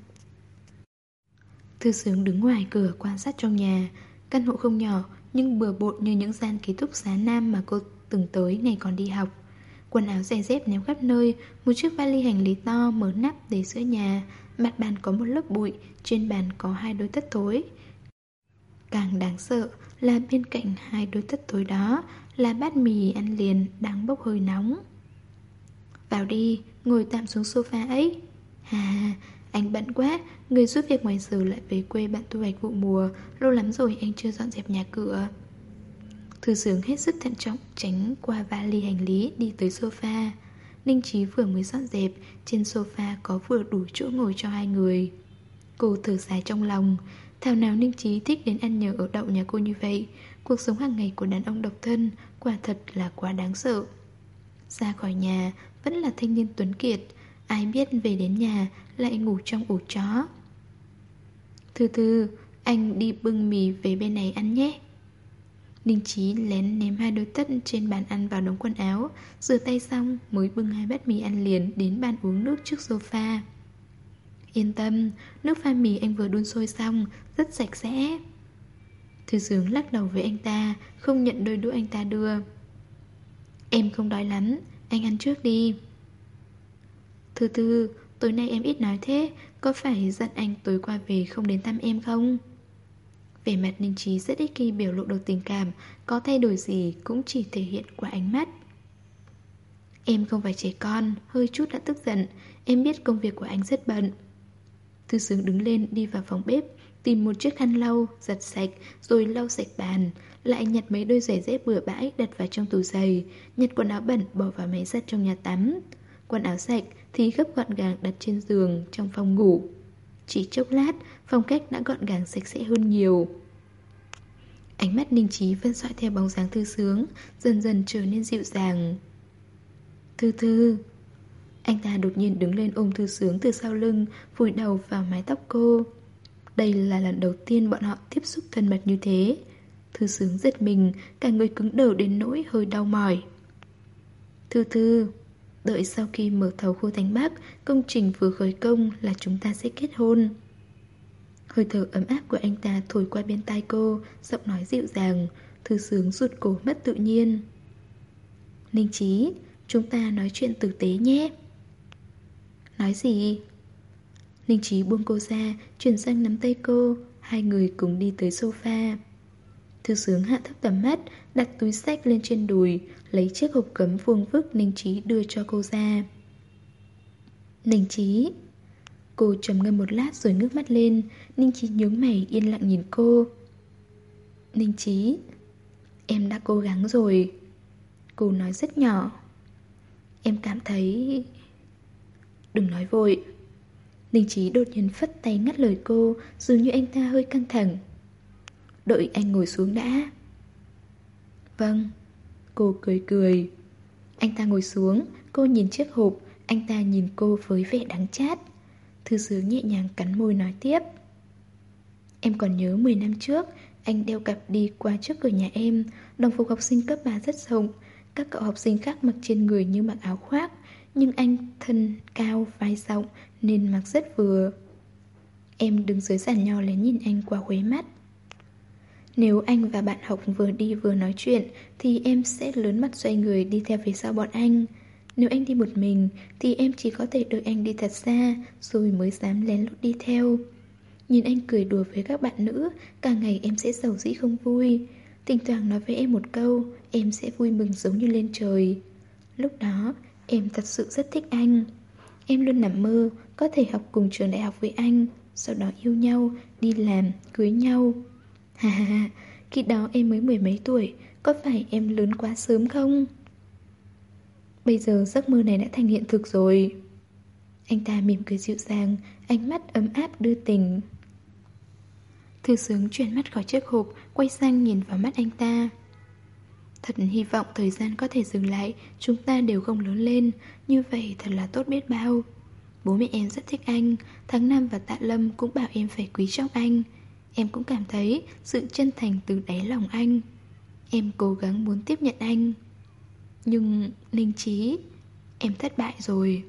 Thư Sướng đứng ngoài cửa quan sát trong nhà. Căn hộ không nhỏ nhưng bừa bộn như những gian ký túc xá nam mà cô từng tới ngày còn đi học. Quần áo giày dép ném khắp nơi, một chiếc vali hành lý to mở nắp để giữa nhà. Mặt bàn có một lớp bụi, trên bàn có hai đôi tất thối. Càng đáng sợ là bên cạnh hai đôi tất thối đó là bát mì ăn liền đang bốc hơi nóng. Vào đi, ngồi tạm xuống sofa ấy. Hà, anh bận quá, người giúp việc ngoài giờ lại về quê bận thu hoạch vụ mùa, lâu lắm rồi anh chưa dọn dẹp nhà cửa. Thư Sướng hết sức thận trọng tránh qua vali hành lý đi tới sofa. Ninh Trí vừa mới dọn dẹp, trên sofa có vừa đủ chỗ ngồi cho hai người. Cô thở dài trong lòng, thảo nào Ninh Trí thích đến ăn nhờ ở đậu nhà cô như vậy. Cuộc sống hàng ngày của đàn ông độc thân quả thật là quá đáng sợ. Ra khỏi nhà vẫn là thanh niên tuấn kiệt, ai biết về đến nhà lại ngủ trong ổ chó. Thư Thư, anh đi bưng mì về bên này ăn nhé. Ninh Trí lén ném hai đôi tất trên bàn ăn vào đống quần áo, rửa tay xong mới bưng hai bát mì ăn liền đến bàn uống nước trước sofa. Yên tâm, nước pha mì anh vừa đun sôi xong, rất sạch sẽ. Thư Sướng lắc đầu với anh ta, không nhận đôi đũa anh ta đưa. Em không đói lắm, anh ăn trước đi. Thư Thư, tối nay em ít nói thế, có phải giận anh tối qua về không đến thăm em không? Vẻ mặt Ninh Trí rất ít khi biểu lộ được tình cảm, có thay đổi gì cũng chỉ thể hiện qua ánh mắt. Em không phải trẻ con, hơi chút đã tức giận, em biết công việc của anh rất bận. Thư Sướng đứng lên đi vào phòng bếp, tìm một chiếc khăn lau, giặt sạch rồi lau sạch bàn, lại nhặt mấy đôi giày dép bừa bãi đặt vào trong tủ giày, nhặt quần áo bẩn bỏ vào máy giặt trong nhà tắm. Quần áo sạch thì gấp gọn gàng đặt trên giường trong phòng ngủ. Chỉ chốc lát, phong cách đã gọn gàng sạch sẽ hơn nhiều. Ánh mắt Ninh Trí vẫn dõi theo bóng dáng Thư Sướng, dần dần trở nên dịu dàng. Thư Thư. Anh ta đột nhiên đứng lên ôm Thư Sướng từ sau lưng, vùi đầu vào mái tóc cô. Đây là lần đầu tiên bọn họ tiếp xúc thân mật như thế. Thư Sướng giật mình, cả người cứng đờ đến nỗi hơi đau mỏi. Thư Thư. Đợi sau khi mở thầu khu Thành Bắc, công trình vừa khởi công là chúng ta sẽ kết hôn. Hơi thở ấm áp của anh ta thổi qua bên tai cô, giọng nói dịu dàng. Thư Sướng rụt cổ mất tự nhiên. Ninh Chí, chúng ta nói chuyện tử tế nhé. Nói gì? Ninh Chí buông cô ra, chuyển sang nắm tay cô. Hai người cùng đi tới sofa. Thư Sướng hạ thấp tầm mắt, đặt túi xách lên trên đùi, lấy chiếc hộp cấm vuông vức Ninh Chí đưa cho cô ra. Ninh Chí. Cô trầm ngâm một lát rồi ngước mắt lên. Ninh Chí nhướng mày yên lặng nhìn cô. Ninh Chí, em đã cố gắng rồi. Cô nói rất nhỏ. Em cảm thấy... Đừng nói vội. Ninh Chí đột nhiên phất tay ngắt lời cô, dường như anh ta hơi căng thẳng. Đợi anh ngồi xuống đã. Vâng. Cô cười cười. Anh ta ngồi xuống, cô nhìn chiếc hộp. Anh ta nhìn cô với vẻ đắng chát. Thư Sướng nhẹ nhàng cắn môi nói tiếp. Em còn nhớ mười năm trước, anh đeo cặp đi qua trước cửa nhà em. Đồng phục học sinh cấp ba rất rộng. Các cậu học sinh khác mặc trên người như mặc áo khoác, nhưng anh thân cao, vai rộng nên mặc rất vừa. Em đứng dưới sàn nho lén nhìn anh qua khuấy mắt. Nếu anh và bạn học vừa đi vừa nói chuyện thì em sẽ lớn mặt xoay người đi theo phía sau bọn anh. Nếu anh đi một mình thì em chỉ có thể đợi anh đi thật xa rồi mới dám lén lút đi theo. Nhìn anh cười đùa với các bạn nữ, cả ngày em sẽ giàu dĩ không vui. Thỉnh thoảng nói với em một câu, em sẽ vui mừng giống như lên trời. Lúc đó em thật sự rất thích anh. Em luôn nằm mơ có thể học cùng trường đại học với anh, sau đó yêu nhau, đi làm, cưới nhau. Ha ha ha, khi đó em mới mười mấy tuổi, có phải em lớn quá sớm không? Bây giờ giấc mơ này đã thành hiện thực rồi. Anh ta mỉm cười dịu dàng, ánh mắt ấm áp đưa tình. Thư Sướng chuyển mắt khỏi chiếc hộp, quay sang nhìn vào mắt anh ta. Thật hy vọng thời gian có thể dừng lại, chúng ta đều không lớn lên. Như vậy thật là tốt biết bao. Bố mẹ em rất thích anh, Tháng Năm và Tạ Lâm cũng bảo em phải quý trọng anh. Em cũng cảm thấy sự chân thành từ đáy lòng anh. Em cố gắng muốn tiếp nhận anh. Nhưng Ninh Chí, em thất bại rồi.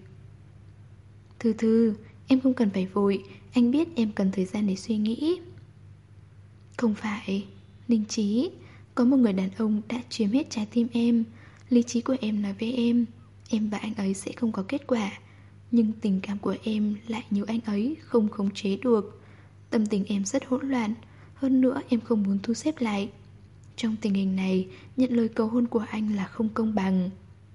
Thư Thư, em không cần phải vội. Anh biết em cần thời gian để suy nghĩ. Không phải, Ninh Chí, có một người đàn ông đã chiếm hết trái tim em. Lý trí của em nói với em, em và anh ấy sẽ không có kết quả. Nhưng tình cảm của em lại như anh ấy không khống chế được. Tâm tình em rất hỗn loạn. Hơn nữa em không muốn thu xếp lại. Trong tình hình này, nhận lời cầu hôn của anh là không công bằng.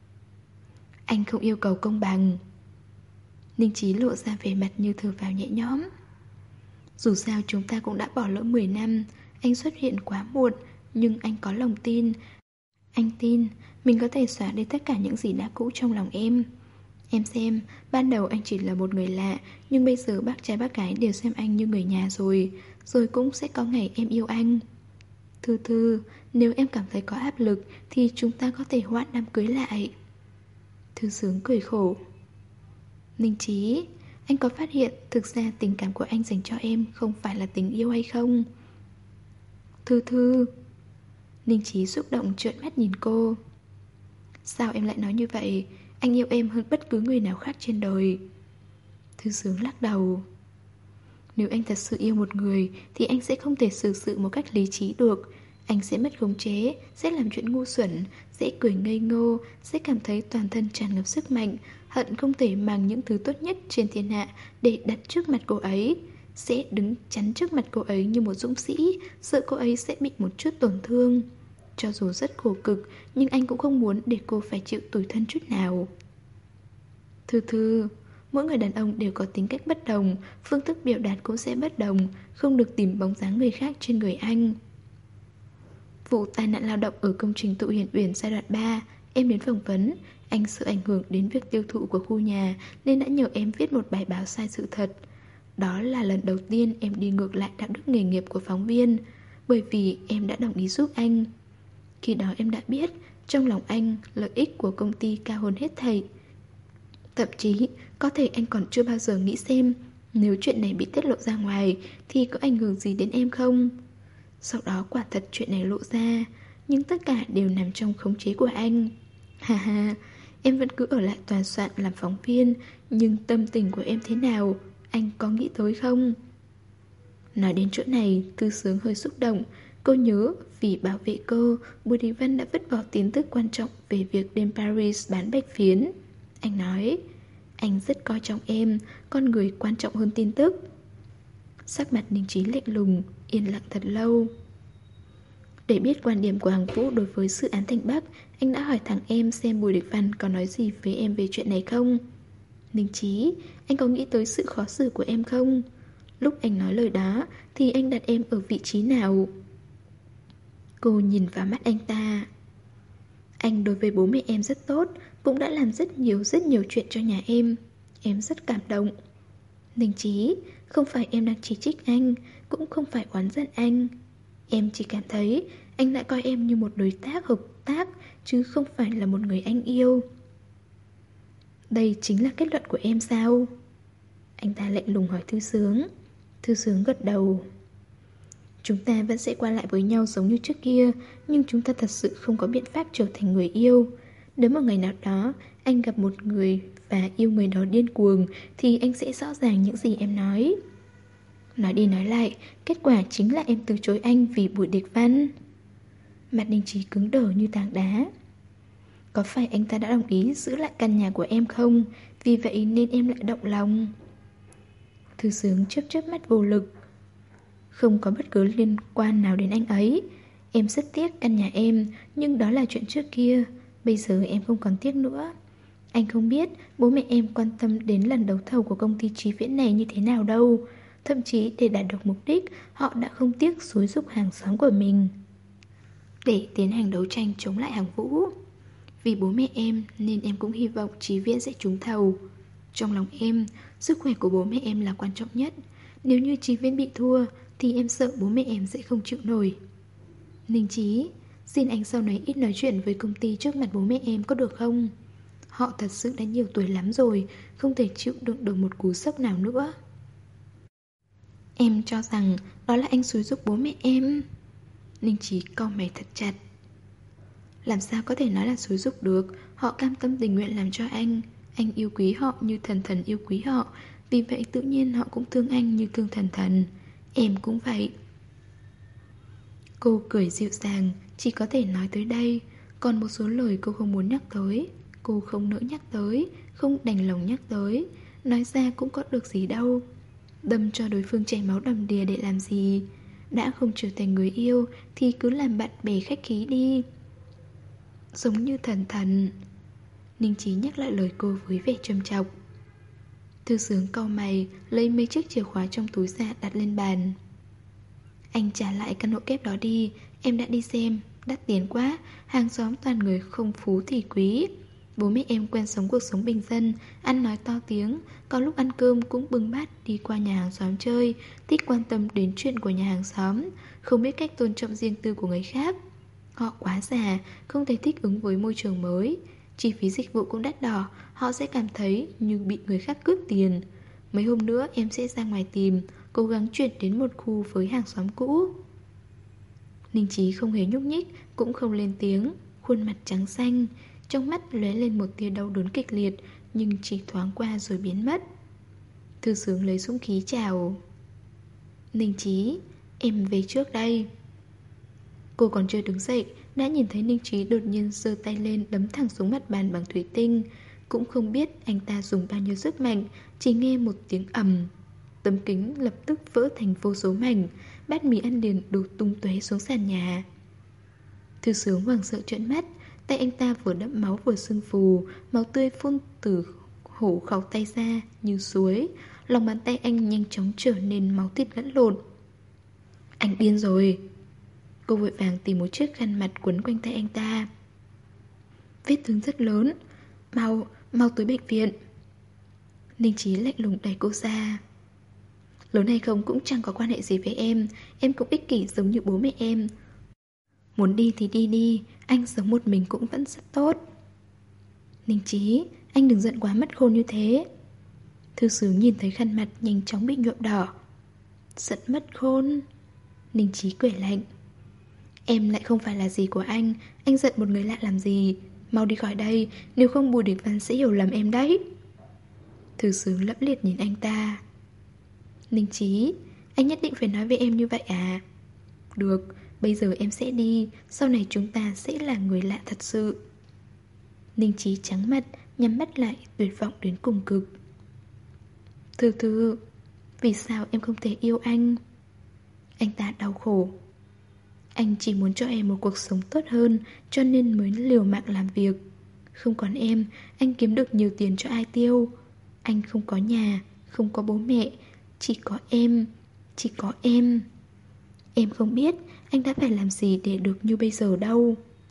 Anh không yêu cầu công bằng. Ninh Chí lộ ra vẻ mặt như thở vào nhẹ nhõm. Dù sao chúng ta cũng đã bỏ lỡ mười năm. Anh xuất hiện quá muộn, nhưng anh có lòng tin. Anh tin mình có thể xóa đi tất cả những gì đã cũ trong lòng em. Em xem, ban đầu anh chỉ là một người lạ, nhưng bây giờ bác trai bác gái đều xem anh như người nhà rồi. Rồi cũng sẽ có ngày em yêu anh. Thư Thư, nếu em cảm thấy có áp lực thì chúng ta có thể hoãn đám cưới lại. Thư Sướng cười khổ. Ninh Chí, anh có phát hiện thực ra tình cảm của anh dành cho em không phải là tình yêu hay không? Thư Thư. Ninh Chí xúc động trợn mắt nhìn cô. Sao em lại nói như vậy? Anh yêu em hơn bất cứ người nào khác trên đời. Thư Sướng lắc đầu. Nếu anh thật sự yêu một người thì anh sẽ không thể xử sự một cách lý trí được. Anh sẽ mất khống chế, sẽ làm chuyện ngu xuẩn, sẽ cười ngây ngô, sẽ cảm thấy toàn thân tràn ngập sức mạnh, hận không thể mang những thứ tốt nhất trên thiên hạ để đặt trước mặt cô ấy, sẽ đứng chắn trước mặt cô ấy như một dũng sĩ, sợ cô ấy sẽ bị một chút tổn thương. Cho dù rất khổ cực, nhưng anh cũng không muốn để cô phải chịu tủi thân chút nào. Thư Thư, mỗi người đàn ông đều có tính cách bất đồng, phương thức biểu đạt cũng sẽ bất đồng, không được tìm bóng dáng người khác trên người anh. Vụ tai nạn lao động ở công trình Tụ Hiền Uyển giai đoạn ba, em đến phỏng vấn. Anh sợ ảnh hưởng đến việc tiêu thụ của khu nhà nên đã nhờ em viết một bài báo sai sự thật. Đó là lần đầu tiên em đi ngược lại đạo đức nghề nghiệp của phóng viên, bởi vì em đã đồng ý giúp anh. Khi đó em đã biết trong lòng anh lợi ích của công ty cao hơn hết thảy. Thậm chí có thể anh còn chưa bao giờ nghĩ xem nếu chuyện này bị tiết lộ ra ngoài thì có ảnh hưởng gì đến em không. Sau đó quả thật chuyện này lộ ra, nhưng tất cả đều nằm trong khống chế của anh. Ha ha, em vẫn cứ ở lại tòa soạn làm phóng viên. Nhưng tâm tình của em thế nào, anh có nghĩ tới không? Nói đến chỗ này, Thư Sướng hơi xúc động. Cô nhớ vì bảo vệ cô, Bùi Đình Văn đã vứt bỏ tin tức quan trọng về việc đến Paris bán bạch phiến. Anh nói, anh rất coi trọng em, con người quan trọng hơn tin tức. Sắc mặt Ninh Trí lạnh lùng, yên lặng thật lâu. Để biết quan điểm của Hằng Vũ đối với sự án Thành Bắc, anh đã hỏi thẳng em xem Bùi Đình Văn có nói gì với em về chuyện này không. Ninh Trí, anh có nghĩ tới sự khó xử của em không? Lúc anh nói lời đó thì anh đặt em ở vị trí nào? Cô nhìn vào mắt anh ta. Anh đối với bố mẹ em rất tốt, cũng đã làm rất nhiều rất nhiều chuyện cho nhà em. Em rất cảm động. Ninh Trí, không phải em đang chỉ trích anh, cũng không phải oán giận anh. Em chỉ cảm thấy anh đã coi em như một đối tác hợp tác, chứ không phải là một người anh yêu. Đây chính là kết luận của em sao? Anh ta lạnh lùng hỏi Thư Sướng. Thư Sướng gật đầu. Chúng ta vẫn sẽ qua lại với nhau giống như trước kia, nhưng chúng ta thật sự không có biện pháp trở thành người yêu. Đến một ngày nào đó, anh gặp một người và yêu người đó điên cuồng, thì anh sẽ rõ ràng những gì em nói. Nói đi nói lại, kết quả chính là em từ chối anh vì Bùi Địch Văn. Mặt Ninh Trí cứng đờ như tảng đá. Có phải anh ta đã đồng ý giữ lại căn nhà của em không? Vì vậy nên em lại động lòng. Thư Sướng chớp chớp mắt vô lực. Không có bất cứ liên quan nào đến anh ấy. Em rất tiếc căn nhà em, nhưng đó là chuyện trước kia. Bây giờ em không còn tiếc nữa. Anh không biết bố mẹ em quan tâm đến lần đấu thầu của công ty Chí Viễn này như thế nào đâu. Thậm chí để đạt được mục đích, họ đã không tiếc xúi giục hàng xóm của mình để tiến hành đấu tranh chống lại Hàng Vũ. Vì bố mẹ em nên em cũng hy vọng Chí Viễn sẽ trúng thầu. Trong lòng em, sức khỏe của bố mẹ em là quan trọng nhất. Nếu như Chí Viễn bị thua thì em sợ bố mẹ em sẽ không chịu nổi. Ninh Trí, xin anh sau này ít nói chuyện với công ty trước mặt bố mẹ em có được không? Họ thật sự đã nhiều tuổi lắm rồi, không thể chịu đựng được một cú sốc nào nữa. Em cho rằng đó là anh xúi giục bố mẹ em. Ninh Trí cau mày thật chặt. Làm sao có thể nói là xúi giục được? Họ cam tâm tình nguyện làm cho anh. Anh yêu quý họ như thần thần yêu quý họ. Vì vậy tự nhiên họ cũng thương anh như thương thần thần. Em cũng vậy. Cô cười dịu dàng, chỉ có thể nói tới đây. Còn một số lời cô không muốn nhắc tới, cô không nỡ nhắc tới, không đành lòng nhắc tới. Nói ra cũng có được gì đâu. Đâm cho đối phương chảy máu đầm đìa để làm gì? Đã không trở thành người yêu thì cứ làm bạn bè khách khí đi. Giống như thần thần. Ninh Trí nhắc lại lời cô với vẻ trầm trọng. Thư Sướng cau mày, lấy mấy chiếc chìa khóa trong túi ra đặt lên bàn. Anh trả lại căn hộ kép đó đi. Em đã đi xem, đắt tiền quá. Hàng xóm toàn người không phú thì quý. Bố mẹ em quen sống cuộc sống bình dân, ăn nói to tiếng. Có lúc ăn cơm cũng bưng bát đi qua nhà hàng xóm chơi, thích quan tâm đến chuyện của nhà hàng xóm, không biết cách tôn trọng riêng tư của người khác. Họ quá già, không thể thích ứng với môi trường mới. Chi phí dịch vụ cũng đắt đỏ, họ sẽ cảm thấy như bị người khác cướp tiền. Mấy hôm nữa em sẽ ra ngoài tìm, cố gắng chuyển đến một khu với hàng xóm cũ. Ninh Trí không hề nhúc nhích, cũng không lên tiếng, khuôn mặt trắng xanh. Trong mắt lóe lên một tia đau đớn kịch liệt, nhưng chỉ thoáng qua rồi biến mất. Thư Sướng lấy dũng khí chào. Ninh Trí, em về trước đây. Cô còn chưa đứng dậy, đã nhìn thấy Ninh Trí đột nhiên giơ tay lên đấm thẳng xuống mặt bàn bằng thủy tinh. Cũng không biết anh ta dùng bao nhiêu sức mạnh, chỉ nghe một tiếng ầm. Tấm kính lập tức vỡ thành vô số mảnh, bát mì ăn liền đổ tung tóe xuống sàn nhà. Thư Sướng hoảng sợ trợn mắt, tay anh ta vừa đẫm máu vừa sưng phù, máu tươi phun từ hổ khẩu tay ra như suối. Lòng bàn tay anh nhanh chóng trở nên máu thịt lẫn lộn. Anh điên rồi. Cô vội vàng tìm một chiếc khăn mặt quấn quanh tay anh ta. Vết thương rất lớn. Mau, mau tới bệnh viện. Ninh Trí lạnh lùng đẩy cô ra. Lớn hay không cũng chẳng có quan hệ gì với em. Em cũng ích kỷ giống như bố mẹ em. Muốn đi thì đi đi. Anh sống một mình cũng vẫn rất tốt. Ninh Trí, anh đừng giận quá mất khôn như thế. Thư Sướng nhìn thấy khăn mặt nhanh chóng bị nhuộm đỏ. Giận mất khôn. Ninh Trí cười lạnh. Em lại không phải là gì của anh. Anh giận một người lạ làm gì? Mau đi khỏi đây, nếu không Bùi Đình Văn sẽ hiểu lầm em đấy. Thư Sướng lẫm liệt nhìn anh ta. Ninh Chí, anh nhất định phải nói với em như vậy à? Được, bây giờ em sẽ đi, sau này chúng ta sẽ là người lạ thật sự. Ninh Chí trắng mặt, nhắm mắt lại, tuyệt vọng đến cùng cực. Thư Thư, vì sao em không thể yêu anh? Anh ta đau khổ. Anh chỉ muốn cho em một cuộc sống tốt hơn, cho nên mới liều mạng làm việc. Không còn em, anh kiếm được nhiều tiền cho ai tiêu. Anh không có nhà, không có bố mẹ, chỉ có em, chỉ có em. Em không biết anh đã phải làm gì để được như bây giờ đâu.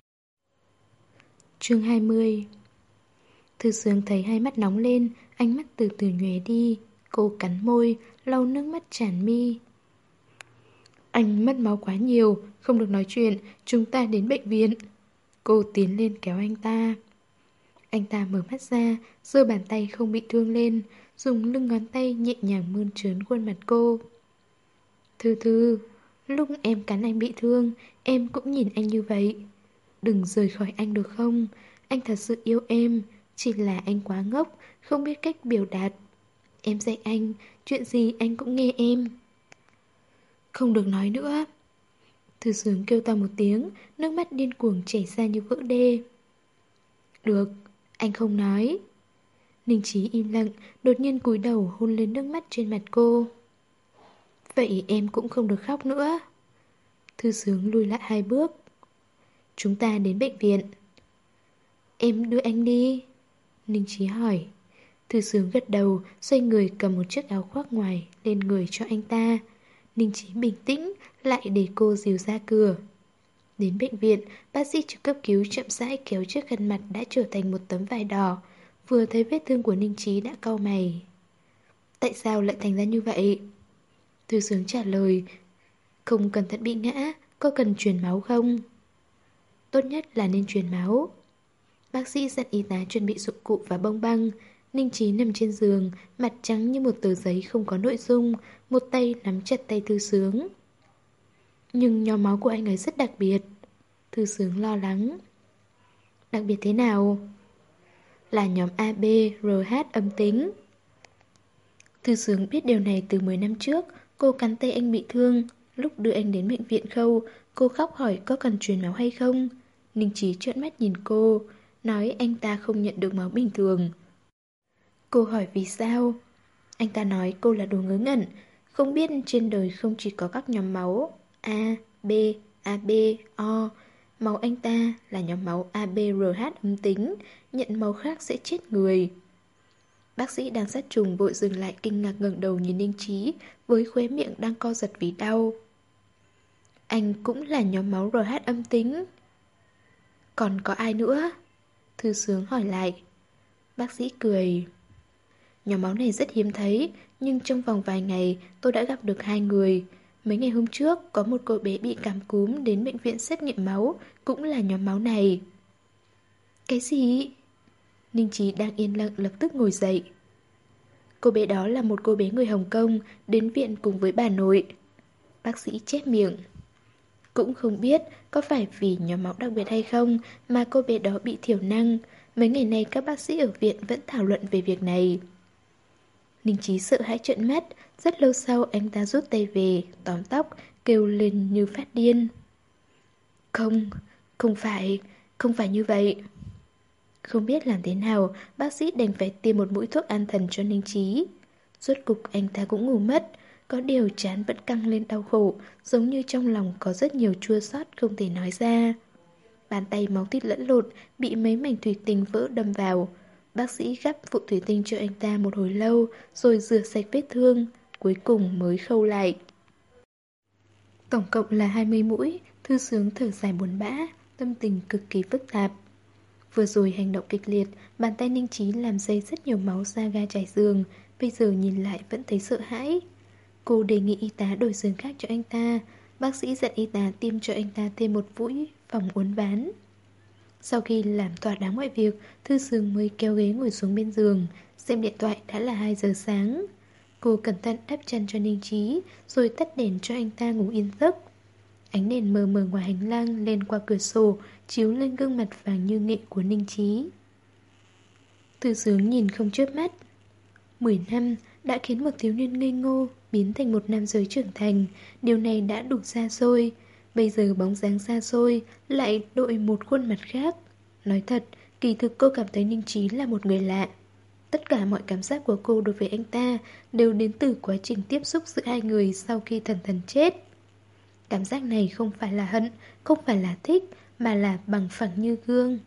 Chương hai mươi. Thư Sướng thấy hai mắt nóng lên, ánh mắt từ từ nhoé đi. Cô cắn môi, lau nước mắt tràn mi. Anh mất máu quá nhiều, không được nói chuyện, chúng ta đến bệnh viện. Cô tiến lên kéo anh ta. Anh ta mở mắt ra, giơ bàn tay không bị thương lên, dùng lưng ngón tay nhẹ nhàng mơn trớn khuôn mặt cô. Thư Thư, lúc em cắn anh bị thương, em cũng nhìn anh như vậy. Đừng rời khỏi anh được không? Anh thật sự yêu em, chỉ là anh quá ngốc, không biết cách biểu đạt. Em dạy anh, chuyện gì anh cũng nghe em. Không được nói nữa. Thư Sướng kêu to một tiếng, nước mắt điên cuồng chảy ra như vỡ đê. Được, anh không nói. Ninh Chí im lặng, đột nhiên cúi đầu hôn lên nước mắt trên mặt cô. Vậy em cũng không được khóc nữa. Thư Sướng lùi lại hai bước. Chúng ta đến bệnh viện. Em đưa anh đi. Ninh Chí hỏi. Thư Sướng gật đầu, xoay người cầm một chiếc áo khoác ngoài lên người cho anh ta. Ninh Chí bình tĩnh, lại để cô dìu ra cửa. Đến bệnh viện, bác sĩ trực cấp cứu chậm rãi kéo chiếc khăn mặt đã trở thành một tấm vải đỏ. Vừa thấy vết thương của Ninh Chí đã cau mày. Tại sao lại thành ra như vậy? Thư Sướng trả lời. Không cẩn thận bị ngã, có cần truyền máu không? Tốt nhất là nên truyền máu. Bác sĩ dặn y tá chuẩn bị dụng cụ và bông băng. Ninh Chí nằm trên giường, mặt trắng như một tờ giấy không có nội dung, một tay nắm chặt tay Thư Sướng. Nhưng nhóm máu của anh ấy rất đặc biệt. Thư Sướng lo lắng. Đặc biệt thế nào? Là nhóm a bê rờ hát âm tính. Thư Sướng biết điều này từ mười năm trước. Cô cắn tay anh bị thương. Lúc đưa anh đến bệnh viện khâu, cô khóc hỏi có cần truyền máu hay không. Ninh Chí trợn mắt nhìn cô, nói anh ta không nhận được máu bình thường. Cô hỏi vì sao? Anh ta nói cô là đồ ngớ ngẩn, không biết trên đời không chỉ có các nhóm máu A, B, a bê, O. Máu anh ta là nhóm máu a bê rờ hát âm tính, nhận máu khác sẽ chết người. Bác sĩ đang sát trùng vội dừng lại kinh ngạc ngẩng đầu nhìn Ninh Chí với khóe miệng đang co giật vì đau. Anh cũng là nhóm máu rờ hát âm tính. Còn có ai nữa? Thư Sướng hỏi lại. Bác sĩ cười. Nhóm máu này rất hiếm thấy, nhưng trong vòng vài ngày tôi đã gặp được hai người. Mấy ngày hôm trước có một cô bé bị cảm cúm đến bệnh viện xét nghiệm máu, cũng là nhóm máu này. Cái gì? Ninh Chí đang yên lặng lập tức ngồi dậy. Cô bé đó là một cô bé người Hồng Kông, đến viện cùng với bà nội. Bác sĩ chép miệng. Cũng không biết có phải vì nhóm máu đặc biệt hay không mà cô bé đó bị thiểu năng. Mấy ngày nay các bác sĩ ở viện vẫn thảo luận về việc này. Ninh Chí sợ hãi trợn mắt. Rất lâu sau anh ta rút tay về, tóm tóc, kêu lên như phát điên. Không, không phải, không phải như vậy. Không biết làm thế nào, bác sĩ đành phải tiêm một mũi thuốc an thần cho Ninh Chí. Rốt cục anh ta cũng ngủ mất. Có điều trán vẫn căng lên đau khổ, giống như trong lòng có rất nhiều chua xót không thể nói ra. Bàn tay máu thịt lẫn lộn, bị mấy mảnh thủy tinh vỡ đâm vào. Bác sĩ gắp phụ thủy tinh cho anh ta một hồi lâu, rồi rửa sạch vết thương, cuối cùng mới khâu lại. Tổng cộng là hai mươi mũi, Thư Sướng thở dài buồn bã, tâm tình cực kỳ phức tạp. Vừa rồi hành động kịch liệt, bàn tay Ninh Chí làm dây rất nhiều máu ra ga trải giường, bây giờ nhìn lại vẫn thấy sợ hãi. Cô đề nghị y tá đổi giường khác cho anh ta. Bác sĩ dặn y tá tiêm cho anh ta thêm một mũi phòng uốn ván. Sau khi làm thỏa đáng mọi việc, Thư Sướng mới kéo ghế ngồi xuống bên giường. Xem điện thoại đã là hai giờ sáng. Cô cẩn thận đắp chăn cho Ninh Chí, rồi tắt đèn cho anh ta ngủ yên giấc. Ánh đèn mờ mờ ngoài hành lang lên qua cửa sổ, chiếu lên gương mặt vàng như nghệ của Ninh Chí. Thư Sướng nhìn không chớp mắt. Mười năm đã khiến một thiếu niên ngây ngô biến thành một nam giới trưởng thành. Điều này đã đủ xa xôi. Bây giờ bóng dáng xa xôi lại đội một khuôn mặt khác. Nói thật, kỳ thực cô cảm thấy Ninh Chí là một người lạ. Tất cả mọi cảm giác của cô đối với anh ta đều đến từ quá trình tiếp xúc giữa hai người sau khi Thần Thần chết. Cảm giác này không phải là hận, không phải là thích, mà là bằng phẳng như gương.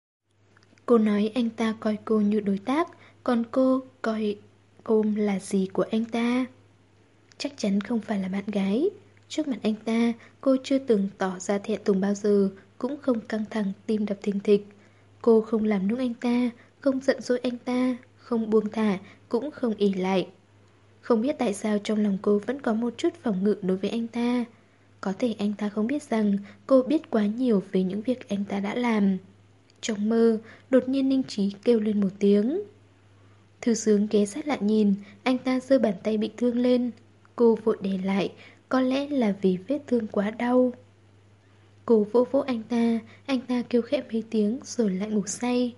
Cô nói anh ta coi cô như đối tác, còn cô coi cô là gì của anh ta. Chắc chắn không phải là bạn gái. Trước mặt anh ta, cô chưa từng tỏ ra thẹn thùng bao giờ, cũng không căng thẳng tim đập thình thịch. Cô không làm nũng anh ta, không giận dỗi anh ta, không buông thả, cũng không ỷ lại. Không biết tại sao trong lòng cô vẫn có một chút phòng ngự đối với anh ta. Có thể anh ta không biết rằng cô biết quá nhiều về những việc anh ta đã làm. Trong mơ, đột nhiên Ninh Chí kêu lên một tiếng. Thư Sướng ghé sát lại nhìn, anh ta giơ bàn tay bị thương lên. Cô vội để lại, có lẽ là vì vết thương quá đau. Cô vỗ vỗ anh ta, anh ta kêu khẽ mấy tiếng rồi lại ngủ say.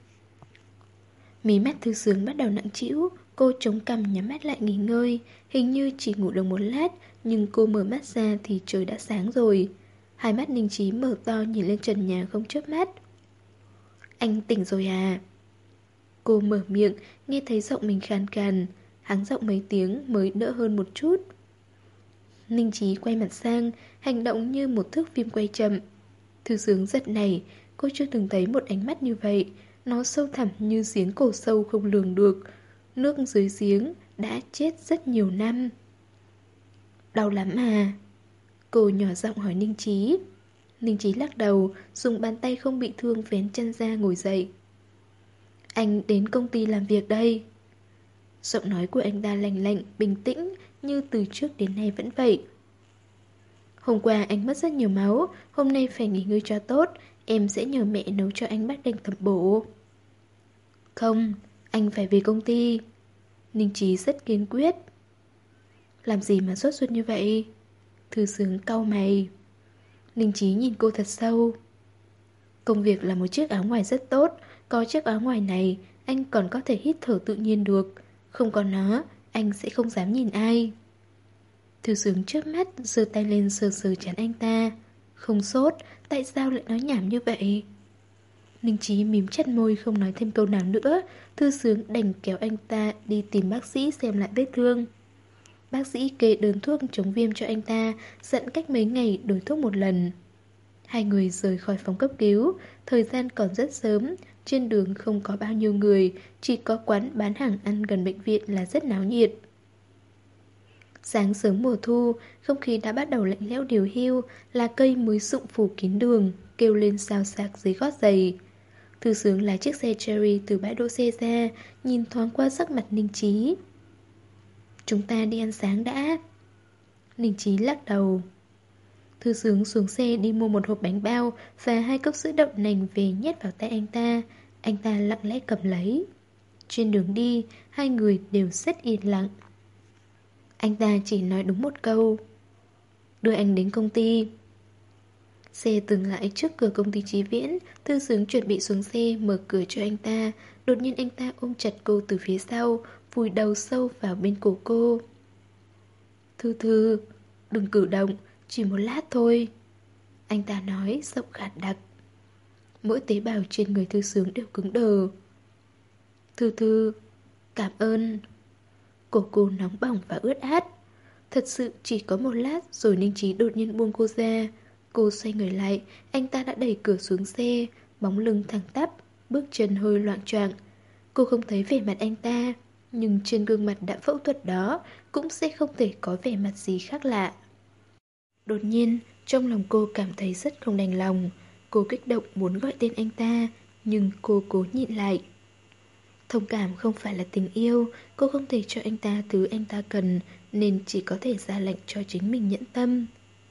Mí mắt Thư Sướng bắt đầu nặng trĩu, cô chống cằm nhắm mắt lại nghỉ ngơi. Hình như chỉ ngủ được một lát, nhưng cô mở mắt ra thì trời đã sáng rồi. Hai mắt Ninh Chí mở to nhìn lên trần nhà không chớp mắt. Anh tỉnh rồi à? Cô mở miệng, nghe thấy giọng mình khàn khàn, hắng giọng mấy tiếng mới đỡ hơn một chút. Ninh Chí quay mặt sang, hành động như một thước phim quay chậm. Thư Sướng giật nảy, cô chưa từng thấy một ánh mắt như vậy. Nó sâu thẳm như giếng cổ sâu không lường được. Nước dưới giếng đã chết rất nhiều năm. Đau lắm à? Cô nhỏ giọng hỏi Ninh Chí. Ninh Chí lắc đầu, dùng bàn tay không bị thương vén chân ra ngồi dậy. Anh đến công ty làm việc đây. Giọng nói của anh ta lành lạnh, bình tĩnh, như từ trước đến nay vẫn vậy. Hôm qua anh mất rất nhiều máu, hôm nay phải nghỉ ngơi cho tốt. Em sẽ nhờ mẹ nấu cho anh bát canh thập bổ. Không, anh phải về công ty. Ninh Chí rất kiên quyết. Làm gì mà sốt ruột như vậy? Thư Sướng cau mày. Ninh Chí nhìn cô thật sâu. Công việc là một chiếc áo ngoài rất tốt. Có chiếc áo ngoài này, anh còn có thể hít thở tự nhiên được. Không có nó, anh sẽ không dám nhìn ai. Thư Sướng trước mắt, giơ tay lên sờ sờ trán anh ta. Không sốt, tại sao lại nói nhảm như vậy? Ninh Chí mím chặt môi không nói thêm câu nào nữa. Thư Sướng đành kéo anh ta đi tìm bác sĩ xem lại vết thương. Bác sĩ kê đơn thuốc chống viêm cho anh ta, dặn cách mấy ngày đổi thuốc một lần. Hai người rời khỏi phòng cấp cứu. Thời gian còn rất sớm, trên đường không có bao nhiêu người, chỉ có quán bán hàng ăn gần bệnh viện là rất náo nhiệt. Sáng sớm mùa thu, không khí đã bắt đầu lạnh lẽo điều hiu, lá cây mới rụng phủ kín đường, kêu lên xào xạc dưới gót giày. Thư Sướng lái chiếc xe Cherry từ bãi đỗ xe ra, nhìn thoáng qua sắc mặt Ninh Chí. Chúng ta đi ăn sáng đã. Ninh Chí lắc đầu. Thư Sướng xuống xe đi mua một hộp bánh bao và hai cốc sữa đậu nành về nhét vào tay anh ta. Anh ta lặng lẽ cầm lấy. Trên đường đi, hai người đều rất yên lặng. Anh ta chỉ nói đúng một câu: đưa anh đến công ty. Xe dừng lại trước cửa công ty Chí Viễn. Thư Sướng chuẩn bị xuống xe mở cửa cho anh ta. Đột nhiên anh ta ôm chặt cô từ phía sau, vùi đầu sâu vào bên cổ cô. Thư Thư, đừng cử động, chỉ một lát thôi. Anh ta nói giọng khàn đặc. Mỗi tế bào trên người Thư Sướng đều cứng đờ. Thư Thư, cảm ơn. Cổ cô nóng bỏng và ướt át. Thật sự chỉ có một lát rồi Ninh Chí đột nhiên buông cô ra. Cô xoay người lại, anh ta đã đẩy cửa xuống xe, bóng lưng thẳng tắp, bước chân hơi loạng choạng. Cô không thấy vẻ mặt anh ta, nhưng trên gương mặt đã phẫu thuật đó cũng sẽ không thể có vẻ mặt gì khác lạ. Đột nhiên, trong lòng cô cảm thấy rất không đành lòng. Cô kích động muốn gọi tên anh ta, nhưng cô cố nhịn lại. Thông cảm không phải là tình yêu, cô không thể cho anh ta thứ anh ta cần, nên chỉ có thể ra lệnh cho chính mình nhẫn tâm.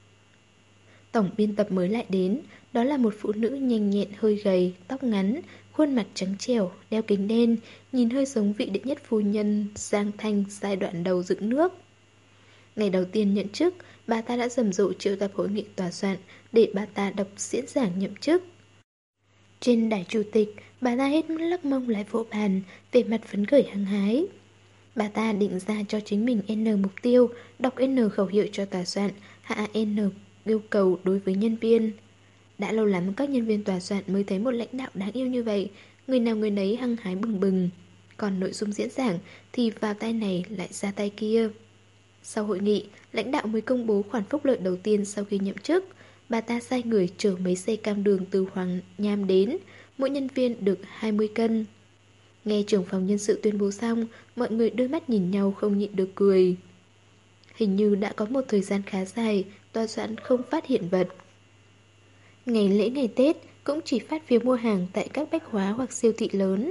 Tổng biên tập mới lại đến, đó là một phụ nữ nhanh nhẹn hơi gầy, tóc ngắn, khuôn mặt trắng trẻo, đeo kính đen, nhìn hơi giống vị đệ nhất phu nhân Giang Thanh giai đoạn đầu dựng nước. Ngày đầu tiên nhận chức, bà ta đã rầm rộ triệu tập hội nghị tòa soạn để bà ta đọc diễn giảng nhậm chức. Trên đài chủ tịch, bà ta hết lắc mông lại vỗ bàn, về mặt phấn khởi hăng hái. Bà ta định ra cho chính mình N mục tiêu, đọc N khẩu hiệu cho tòa soạn, hạ N yêu cầu đối với nhân viên. Đã lâu lắm các nhân viên tòa soạn mới thấy một lãnh đạo đáng yêu như vậy, người nào người nấy hăng hái bừng bừng. Còn nội dung diễn giảng thì vào tay này lại ra tay kia. Sau hội nghị, lãnh đạo mới công bố khoản phúc lợi đầu tiên sau khi nhậm chức. Bà ta sai người chở mấy xe cam đường từ Hoàng Nham đến, mỗi nhân viên được hai mươi cân. Nghe trưởng phòng nhân sự tuyên bố xong, mọi người đôi mắt nhìn nhau không nhịn được cười. Hình như đã có một thời gian khá dài, tòa soạn không phát hiện vật. Ngày lễ ngày Tết cũng chỉ phát phiếu mua hàng tại các bách hóa hoặc siêu thị lớn.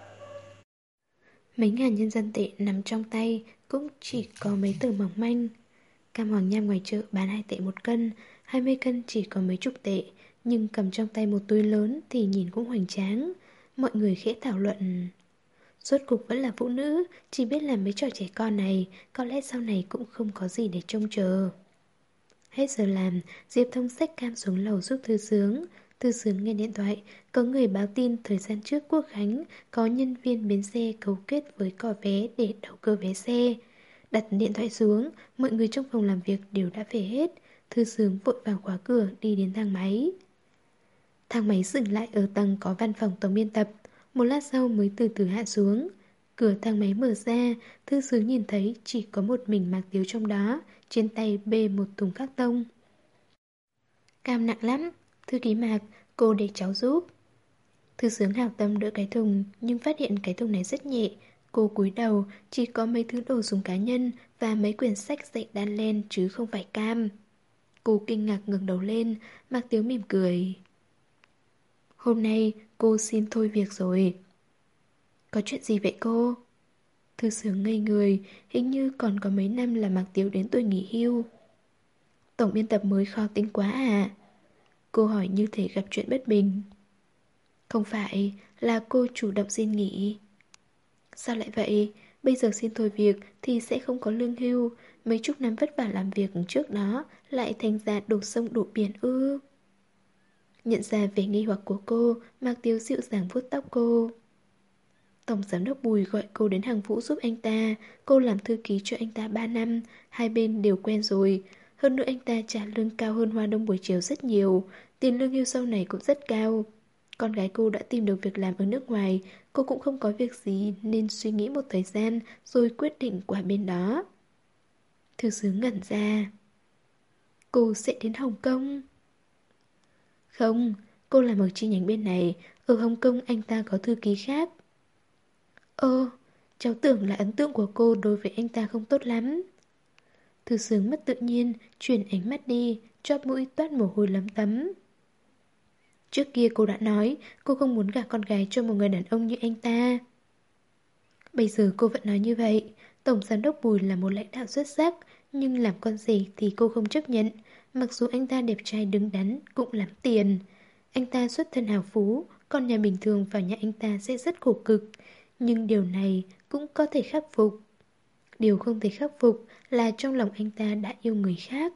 Mấy ngàn nhân dân tệ nằm trong tay cũng chỉ có mấy tờ mỏng manh. Cam Hoàng Nham ngoài chợ bán hai tệ một cân, hai mươi cân chỉ có mấy chục tệ, nhưng cầm trong tay một túi lớn thì nhìn cũng hoành tráng. Mọi người khẽ thảo luận. Rốt cuộc vẫn là phụ nữ, chỉ biết làm mấy trò trẻ con này, có lẽ sau này cũng không có gì để trông chờ. Hết giờ làm, Diệp Thông xách cam xuống lầu giúp Thư Sướng. Thư Sướng nghe điện thoại, có người báo tin thời gian trước Quốc Khánh có nhân viên bến xe cấu kết với cò vé để đầu cơ vé xe. Đặt điện thoại xuống, mọi người trong phòng làm việc đều đã về hết. Thư Sướng vội vàng khóa cửa đi đến thang máy. Thang máy dừng lại ở tầng có văn phòng tổng biên tập. Một lát sau mới từ từ hạ xuống. Cửa thang máy mở ra, Thư Sướng nhìn thấy chỉ có một mình Mạc Tiếu trong đó, trên tay bê một thùng các tông. Cam nặng lắm, thư ký Mạc, cô để cháu giúp. Thư Sướng hảo tâm đỡ cái thùng, nhưng phát hiện cái thùng này rất nhẹ. Cô cúi đầu, chỉ có mấy thứ đồ dùng cá nhân và mấy quyển sách dạy đan len chứ không phải cam. Cô kinh ngạc ngẩng đầu lên, Mạc Tiếu mỉm cười. Hôm nay cô xin thôi việc rồi. Có chuyện gì vậy cô? Thư Sướng ngây người, hình như còn có mấy năm là Mạc Tiếu đến tuổi nghỉ hưu. Tổng biên tập mới khó tính quá à? Cô hỏi như thể gặp chuyện bất bình. Không phải, là cô chủ động xin nghỉ. Sao lại vậy? Bây giờ xin thôi việc thì sẽ không có lương hưu. Mấy chục năm vất vả làm việc trước đó lại thành ra đổ sông đổ biển ư? Nhận ra vẻ nghi hoặc của cô, Mạc Tiếu dịu dàng vuốt tóc cô. Tổng giám đốc Bùi gọi cô đến hàng vũ giúp anh ta. Cô làm thư ký cho anh ta ba năm, hai bên đều quen rồi. Hơn nữa anh ta trả lương cao hơn Hoa Đông buổi chiều rất nhiều. Tiền lương hưu sau này cũng rất cao. Con gái cô đã tìm được việc làm ở nước ngoài. Cô cũng không có việc gì nên suy nghĩ một thời gian rồi quyết định qua bên đó. Thư Sướng ngẩn ra. Cô sẽ đến Hồng Kông? Không, cô làm ở chi nhánh bên này. Ở Hồng Kông anh ta có thư ký khác. Ơ, cháu tưởng là ấn tượng của cô đối với anh ta không tốt lắm. Thư Sướng mất tự nhiên, chuyển ánh mắt đi, chóp mũi toát mồ hôi lấm tấm. Trước kia cô đã nói cô không muốn gả con gái cho một người đàn ông như anh ta. Bây giờ cô vẫn nói như vậy. Tổng giám đốc Bùi là một lãnh đạo xuất sắc, nhưng làm con rể thì cô không chấp nhận. Mặc dù anh ta đẹp trai đứng đắn, cũng lắm tiền. Anh ta xuất thân hào phú, còn nhà bình thường vào nhà anh ta sẽ rất khổ cực. Nhưng điều này cũng có thể khắc phục. Điều không thể khắc phục là trong lòng anh ta đã yêu người khác.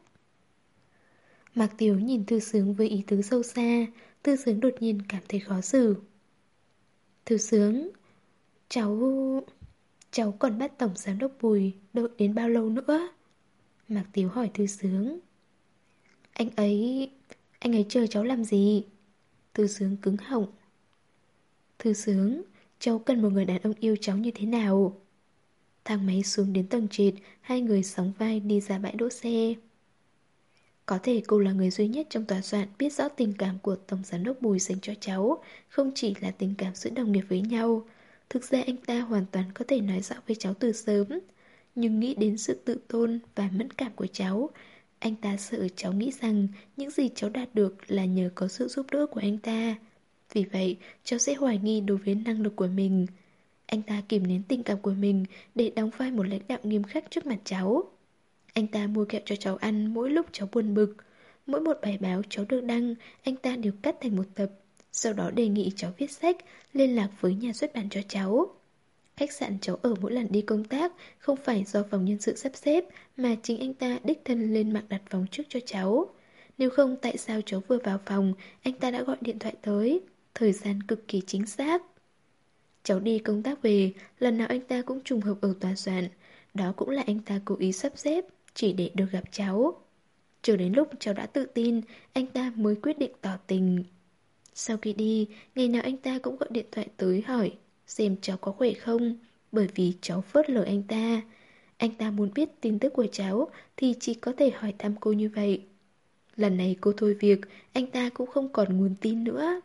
Mạc Tiếu nhìn Thư Sướng với ý tứ sâu xa. Thư Sướng đột nhiên cảm thấy khó xử. Thư Sướng, cháu... Cháu còn bắt tổng giám đốc Bùi đợi đến bao lâu nữa? Mạc Tiếu hỏi Thư Sướng. Anh ấy... Anh ấy chờ cháu làm gì? Thư Sướng cứng họng. Thư Sướng, cháu cần một người đàn ông yêu cháu như thế nào? Thang máy xuống đến tầng trệt, hai người sóng vai đi ra bãi đỗ xe. Có thể cô là người duy nhất trong tòa soạn biết rõ tình cảm của tổng giám đốc Bùi dành cho cháu, không chỉ là tình cảm giữa đồng nghiệp với nhau. Thực ra anh ta hoàn toàn có thể nói rõ với cháu từ sớm, nhưng nghĩ đến sự tự tôn và mẫn cảm của cháu, anh ta sợ cháu nghĩ rằng những gì cháu đạt được là nhờ có sự giúp đỡ của anh ta. Vì vậy, cháu sẽ hoài nghi đối với năng lực của mình. Anh ta kìm nén tình cảm của mình để đóng vai một lãnh đạo nghiêm khắc trước mặt cháu. Anh ta mua kẹo cho cháu ăn mỗi lúc cháu buồn bực. Mỗi một bài báo cháu được đăng, anh ta đều cắt thành một tập. Sau đó đề nghị cháu viết sách, liên lạc với nhà xuất bản cho cháu. Khách sạn cháu ở mỗi lần đi công tác không phải do phòng nhân sự sắp xếp, mà chính anh ta đích thân lên mạng đặt phòng trước cho cháu. Nếu không tại sao cháu vừa vào phòng, anh ta đã gọi điện thoại tới. Thời gian cực kỳ chính xác. Cháu đi công tác về, lần nào anh ta cũng trùng hợp ở tòa soạn. Đó cũng là anh ta cố ý sắp xếp, chỉ để được gặp cháu. Chờ đến lúc cháu đã tự tin, anh ta mới quyết định tỏ tình. Sau khi đi, ngày nào anh ta cũng gọi điện thoại tới hỏi xem cháu có khỏe không, bởi vì cháu phớt lờ anh ta. Anh ta muốn biết tin tức của cháu thì chỉ có thể hỏi thăm cô như vậy. Lần này cô thôi việc, anh ta cũng không còn nguồn tin nữa.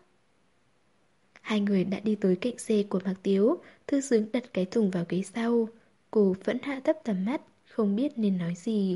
Hai người đã đi tới cạnh xe của Mạc Tiếu, Thư Sướng đặt cái thùng vào ghế sau. Cô vẫn hạ thấp tầm mắt, không biết nên nói gì.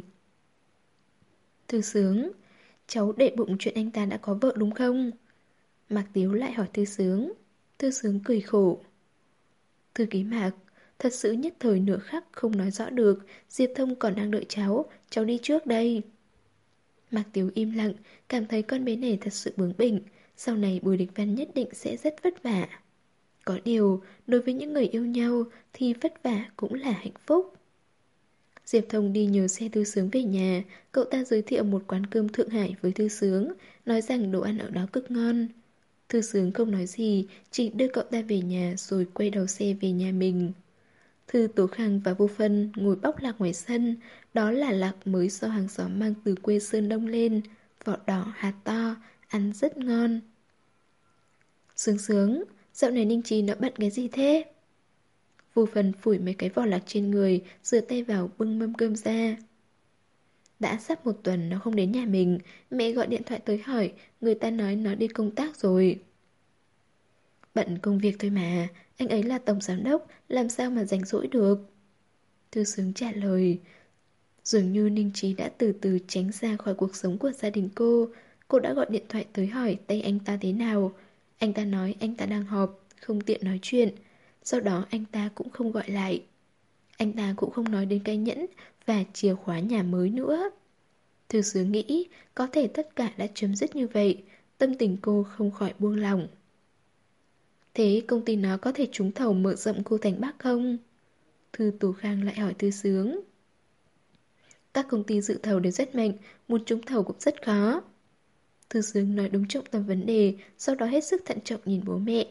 Thư Sướng, cháu đệ bụng chuyện anh ta đã có vợ đúng không? Mạc Tiếu lại hỏi Thư Sướng. Thư Sướng cười khổ. Thư ký Mạc, thật sự nhất thời nửa khắc không nói rõ được. Diệp Thông còn đang đợi cháu, cháu đi trước đây. Mạc Tiếu im lặng, cảm thấy con bé này thật sự bướng bỉnh. Sau này Bùi Địch Văn nhất định sẽ rất vất vả. Có điều, đối với những người yêu nhau thì vất vả cũng là hạnh phúc. Diệp Thông đi nhờ xe Thư Sướng về nhà. Cậu ta giới thiệu một quán cơm Thượng Hải với Thư Sướng, nói rằng đồ ăn ở đó cực ngon. Thư Sướng không nói gì, chỉ đưa cậu ta về nhà rồi quay đầu xe về nhà mình. Thư Tố Khang và Vô Phân ngồi bóc lạc ngoài sân. Đó là lạc mới do hàng xóm mang từ quê Sơn Đông lên. Vỏ đỏ, hạt to, ăn rất ngon. Sướng Sướng, dạo này Ninh Trí nó bận cái gì thế? Vô Phân phủi mấy cái vỏ lạc trên người, rửa tay vào bưng mâm cơm ra. Đã sắp một tuần nó không đến nhà mình. Mẹ gọi điện thoại tới hỏi, người ta nói nó đi công tác rồi. Bận công việc thôi mà, anh ấy là tổng giám đốc, làm sao mà rảnh rỗi được? Thư Sướng trả lời. Dường như Ninh Trí đã từ từ tránh ra khỏi cuộc sống của gia đình cô. Cô đã gọi điện thoại tới hỏi tay anh ta thế nào. Anh ta nói anh ta đang họp, không tiện nói chuyện. Sau đó anh ta cũng không gọi lại. Anh ta cũng không nói đến cái nhẫn và chìa khóa nhà mới nữa. Thư Sướng nghĩ có thể tất cả đã chấm dứt như vậy. Tâm tình cô không khỏi buông lỏng. Thế công ty nó có thể trúng thầu mở rộng khu thành Bắc không? Thư Tú Khang lại hỏi Thư Sướng. Các công ty dự thầu đều rất mạnh, muốn trúng thầu cũng rất khó. Thư Sướng nói đúng trọng tâm vấn đề, sau đó hết sức thận trọng nhìn bố mẹ.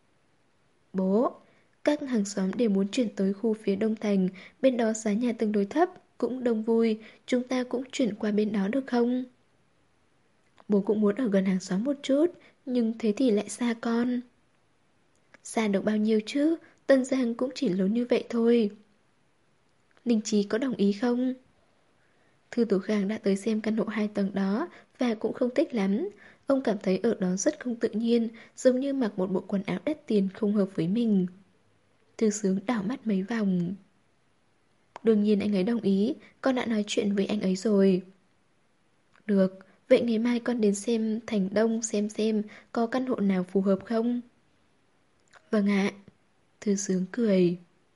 Bố, các hàng xóm đều muốn chuyển tới khu phía Đông Thành, bên đó giá nhà tương đối thấp, cũng đông vui, chúng ta cũng chuyển qua bên đó được không? Bố cũng muốn ở gần hàng xóm một chút, nhưng thế thì lại xa con. Xa được bao nhiêu chứ, Tân Giang cũng chỉ lớn như vậy thôi. Ninh Trí có đồng ý không? Thư Tú Khang đã tới xem căn hộ hai tầng đó và cũng không thích lắm. Ông cảm thấy ở đó rất không tự nhiên, giống như mặc một bộ quần áo đắt tiền không hợp với mình. Thư Sướng đảo mắt mấy vòng. Đương nhiên anh ấy đồng ý, con đã nói chuyện với anh ấy rồi. Được, vậy ngày mai con đến xem Thành Đông xem xem có căn hộ nào phù hợp không? Vâng ạ. Thư Sướng cười.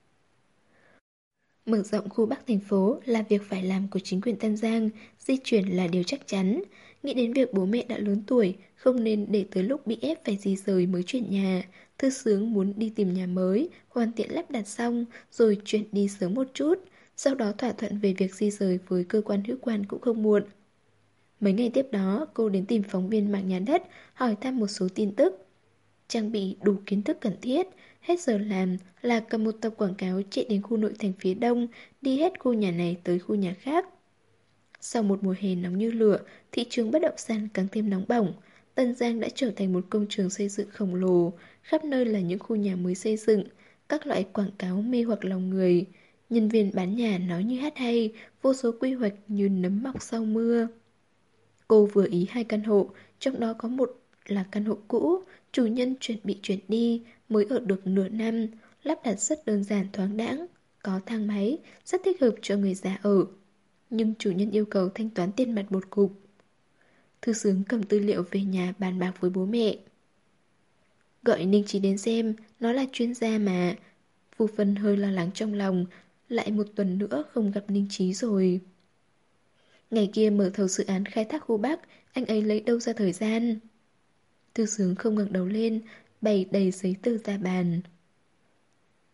Mở rộng khu Bắc thành phố là việc phải làm của chính quyền Tân Giang, di chuyển là điều chắc chắn. Nghĩ đến việc bố mẹ đã lớn tuổi, không nên để tới lúc bị ép phải di rời mới chuyển nhà. Thư Sướng muốn đi tìm nhà mới, hoàn thiện lắp đặt xong, rồi chuyển đi sớm một chút. Sau đó thỏa thuận về việc di rời với cơ quan hữu quan cũng không muộn. Mấy ngày tiếp đó, cô đến tìm phóng viên mạng nhà đất, hỏi thăm một số tin tức. Trang bị đủ kiến thức cần thiết, hết giờ làm là cầm một tập quảng cáo chạy đến khu nội thành phía đông, đi hết khu nhà này tới khu nhà khác. Sau một mùa hè nóng như lửa, thị trường bất động sản càng thêm nóng bỏng. Tân Giang đã trở thành một công trường xây dựng khổng lồ, khắp nơi là những khu nhà mới xây dựng, các loại quảng cáo mê hoặc lòng người. Nhân viên bán nhà nói như hát hay, vô số quy hoạch như nấm mọc sau mưa. Cô vừa ý hai căn hộ, trong đó có một là căn hộ cũ, chủ nhân chuẩn bị chuyển đi, mới ở được nửa năm, lắp đặt rất đơn giản thoáng đãng, có thang máy, rất thích hợp cho người già ở. Nhưng chủ nhân yêu cầu thanh toán tiền mặt một cục. Thư Sướng cầm tư liệu về nhà bàn bạc với bố mẹ. Gọi Ninh Trí đến xem, nó là chuyên gia mà. Vu Phân hơi lo lắng trong lòng, lại một tuần nữa không gặp Ninh Trí rồi. Ngày kia mở thầu dự án khai thác khu Bắc, anh ấy lấy đâu ra thời gian? Thư Sướng không ngẩng đầu lên, bày đầy giấy tờ ra bàn.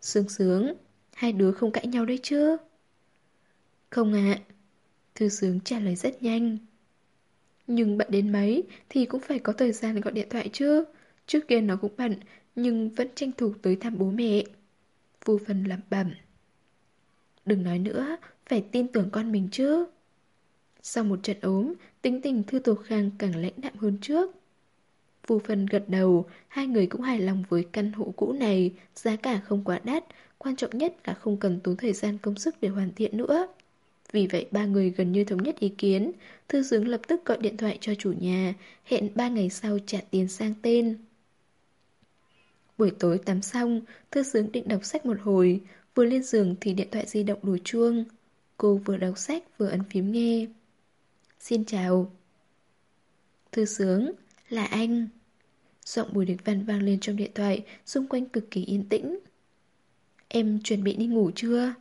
Sướng sướng, hai đứa không cãi nhau đấy chứ? Không ạ. Thư Sướng trả lời rất nhanh. Nhưng bận đến mấy thì cũng phải có thời gian gọi điện thoại chứ. Trước kia nó cũng bận, nhưng vẫn tranh thủ tới thăm bố mẹ. Vu Vân lẩm bẩm. Đừng nói nữa, phải tin tưởng con mình chứ. Sau một trận ốm, tính tình Thư Tổ Khang càng lãnh đạm hơn trước. Vu Vân gật đầu, hai người cũng hài lòng với căn hộ cũ này, giá cả không quá đắt, quan trọng nhất là không cần tốn thời gian công sức để hoàn thiện nữa. Vì vậy ba người gần như thống nhất ý kiến, Thư Sướng lập tức gọi điện thoại cho chủ nhà, hẹn ba ngày sau trả tiền sang tên. Buổi tối tắm xong, Thư Sướng định đọc sách một hồi, vừa lên giường thì điện thoại di động đổ chuông. Cô vừa đọc sách vừa ấn phím nghe. Xin chào. Thư Sướng, là anh. Giọng Bùi Địch Văn vang lên trong điện thoại, xung quanh cực kỳ yên tĩnh. Em chuẩn bị đi ngủ chưa?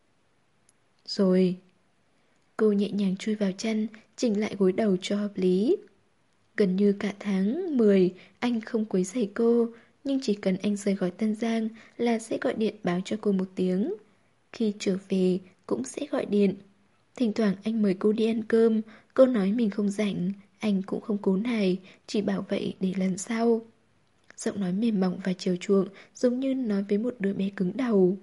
Rồi. Cô nhẹ nhàng chui vào chăn, chỉnh lại gối đầu cho hợp lý. Gần như cả tháng mười, anh không quấy rầy cô, nhưng chỉ cần anh rời khỏi Tân Giang là sẽ gọi điện báo cho cô một tiếng. Khi trở về cũng sẽ gọi điện. Thỉnh thoảng anh mời cô đi ăn cơm, cô nói mình không rảnh, anh cũng không cố nài, chỉ bảo vậy để lần sau. Giọng nói mềm mỏng và chiều chuộng, giống như nói với một đứa bé cứng đầu.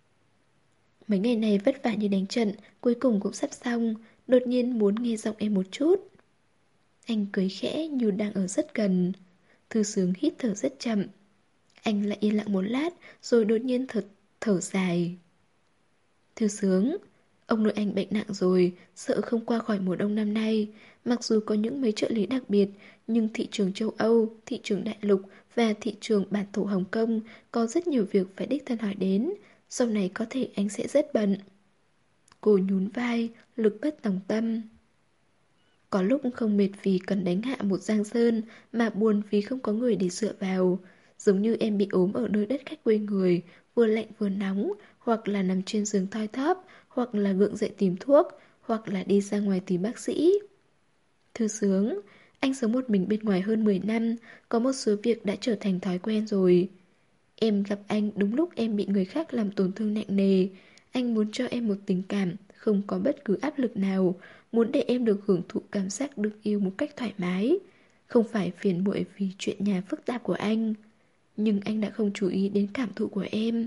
Mấy ngày này vất vả như đánh trận, cuối cùng cũng sắp xong, đột nhiên muốn nghe giọng em một chút. Anh cười khẽ như đang ở rất gần. Thư Sướng hít thở rất chậm. Anh lại yên lặng một lát, rồi đột nhiên thật thở dài. Thư Sướng, ông nội anh bệnh nặng rồi, sợ không qua khỏi mùa đông năm nay. Mặc dù có những mấy trợ lý đặc biệt, nhưng thị trường châu Âu, thị trường đại lục và thị trường bản thổ Hồng Kông có rất nhiều việc phải đích thân hỏi đến. Sau này có thể anh sẽ rất bận. Cô nhún vai, lực bất tòng tâm. Có lúc không mệt vì cần đánh hạ một giang sơn, mà buồn vì không có người để dựa vào. Giống như em bị ốm ở nơi đất khách quê người, vừa lạnh vừa nóng, hoặc là nằm trên giường thoi thóp, hoặc là gượng dậy tìm thuốc, hoặc là đi ra ngoài tìm bác sĩ. Thư Sướng, anh sống một mình bên ngoài hơn mười năm, có một số việc đã trở thành thói quen rồi. Em gặp anh đúng lúc em bị người khác làm tổn thương nặng nề. Anh muốn cho em một tình cảm, không có bất cứ áp lực nào, muốn để em được hưởng thụ cảm giác được yêu một cách thoải mái. Không phải phiền muội vì chuyện nhà phức tạp của anh. Nhưng anh đã không chú ý đến cảm thụ của em.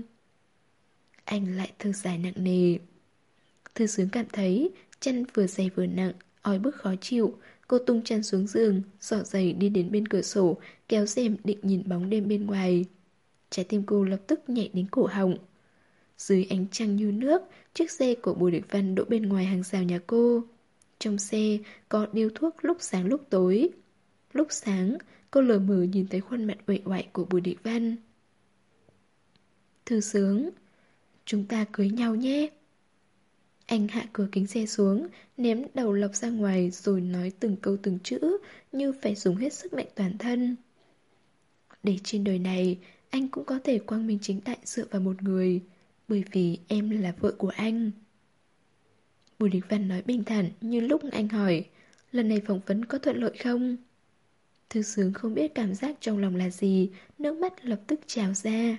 Anh lại thở dài nặng nề. Thư Sướng cảm thấy chân vừa dày vừa nặng, oi bức khó chịu. Cô tung chân xuống giường, xỏ giày đi đến bên cửa sổ, kéo rèm định nhìn bóng đêm bên ngoài. Trái tim cô lập tức nhảy đến cổ họng. Dưới ánh trăng như nước, chiếc xe của Bùi Địch Văn đỗ bên ngoài hàng rào nhà cô. Trong xe có điếu thuốc lúc sáng lúc tối. Lúc sáng, cô lờ mờ nhìn thấy khuôn mặt uể oải của Bùi Địch Văn. Thư Sướng, chúng ta cưới nhau nhé. Anh hạ cửa kính xe xuống, ném đầu lọc ra ngoài rồi nói từng câu từng chữ như phải dùng hết sức mạnh toàn thân. Để trên đời này, anh cũng có thể quang minh chính đại dựa vào một người, bởi vì em là vợ của anh. Bùi Địch Văn nói bình thản như lúc anh hỏi, lần này phỏng vấn có thuận lợi không? Thư Sướng không biết cảm giác trong lòng là gì, nước mắt lập tức trào ra.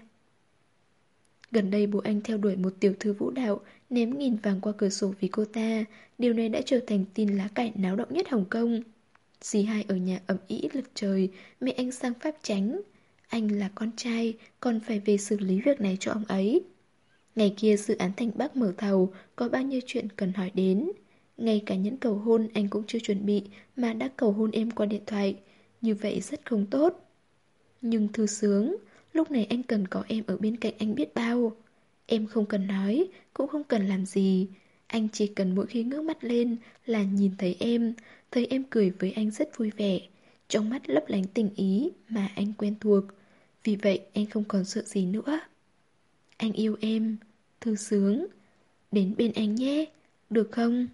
Gần đây bố anh theo đuổi một tiểu thư vũ đạo, ném nghìn vàng qua cửa sổ vì cô ta. Điều này đã trở thành tin lá cải náo động nhất Hồng Kông. Dì hai ở nhà ầm ĩ lực trời, mẹ anh sang Pháp tránh. Anh là con trai, còn phải về xử lý việc này cho ông ấy. Ngày kia dự án Thành Bắc mở thầu, có bao nhiêu chuyện cần hỏi đến. Ngay cả những cầu hôn anh cũng chưa chuẩn bị, mà đã cầu hôn em qua điện thoại. Như vậy rất không tốt. Nhưng Thư Sướng, lúc này anh cần có em ở bên cạnh anh biết bao. Em không cần nói, cũng không cần làm gì. Anh chỉ cần mỗi khi ngước mắt lên là nhìn thấy em, thấy em cười với anh rất vui vẻ. Trong mắt lấp lánh tình ý mà anh quen thuộc. Vì vậy anh không còn sợ gì nữa. Anh yêu em, Thư Sướng. Đến bên anh nhé, được không?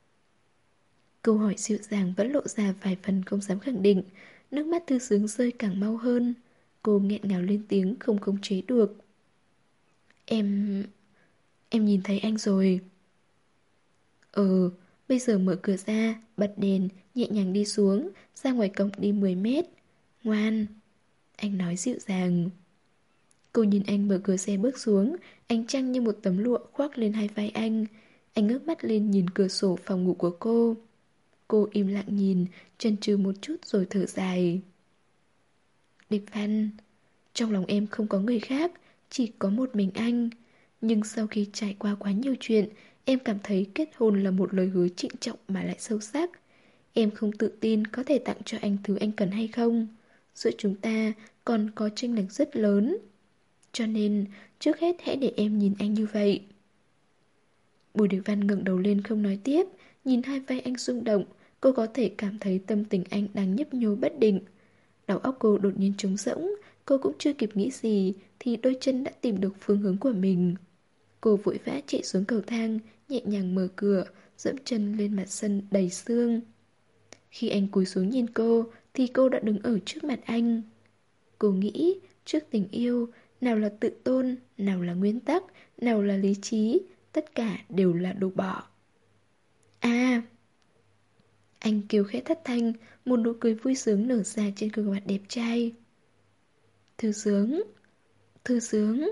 Câu hỏi dịu dàng vẫn lộ ra vài phần không dám khẳng định. Nước mắt Thư Sướng rơi càng mau hơn. Cô nghẹn ngào lên tiếng không khống chế được. Em... Em nhìn thấy anh rồi. Ừ, bây giờ mở cửa ra, bật đèn, nhẹ nhàng đi xuống, ra ngoài cổng đi mười mét. Ngoan. Anh nói dịu dàng. Cô nhìn anh mở cửa xe bước xuống, ánh trăng như một tấm lụa khoác lên hai vai anh. Anh ngước mắt lên nhìn cửa sổ phòng ngủ của cô. Cô im lặng nhìn, chần chừ một chút rồi thở dài. Địch Văn, trong lòng em không có người khác, chỉ có một mình anh. Nhưng sau khi trải qua quá nhiều chuyện, em cảm thấy kết hôn là một lời hứa trịnh trọng mà lại sâu sắc. Em không tự tin có thể tặng cho anh thứ anh cần hay không. Giữa chúng ta còn có chênh lệch rất lớn. Cho nên, trước hết hãy để em nhìn anh như vậy. Bùi Địch Văn ngẩng đầu lên không nói tiếp, nhìn hai vai anh rung động, cô có thể cảm thấy tâm tình anh đang nhấp nhô bất định. Đầu óc cô đột nhiên trống rỗng, cô cũng chưa kịp nghĩ gì thì đôi chân đã tìm được phương hướng của mình. Cô vội vã chạy xuống cầu thang, nhẹ nhàng mở cửa, dẫm chân lên mặt sân đầy sương. Khi anh cúi xuống nhìn cô thì cô đã đứng ở trước mặt anh. Cô nghĩ, trước tình yêu, nào là tự tôn, nào là nguyên tắc, nào là lý trí, tất cả đều là đồ bỏ. À! Anh kêu khẽ thất thanh, một nụ cười vui sướng nở ra trên gương mặt đẹp trai. Thư sướng, thư sướng.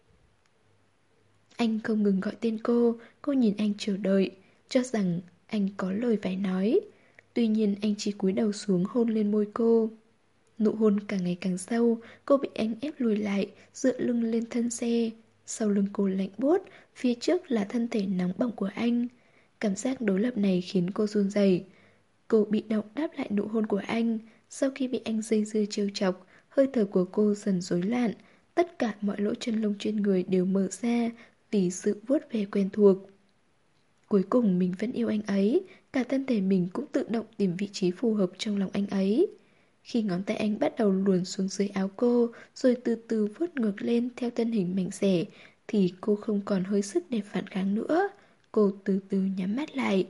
Anh không ngừng gọi tên cô, cô nhìn anh chờ đợi, cho rằng anh có lời phải nói. Tuy nhiên anh chỉ cúi đầu xuống hôn lên môi cô. Nụ hôn càng ngày càng sâu, cô bị anh ép lùi lại, dựa lưng lên thân xe. Sau lưng cô lạnh buốt, phía trước là thân thể nóng bỏng của anh. Cảm giác đối lập này khiến cô run rẩy. Cô bị động đáp lại nụ hôn của anh. Sau khi bị anh dây dưa trêu chọc, hơi thở của cô dần rối loạn. Tất cả mọi lỗ chân lông trên người đều mở ra vì sự vuốt ve quen thuộc. Cuối cùng mình vẫn yêu anh ấy, cả thân thể mình cũng tự động tìm vị trí phù hợp trong lòng anh ấy. Khi ngón tay anh bắt đầu luồn xuống dưới áo cô, rồi từ từ vuốt ngược lên theo thân hình mảnh xẻ, thì cô không còn hơi sức để phản kháng nữa. Cô từ từ nhắm mắt lại.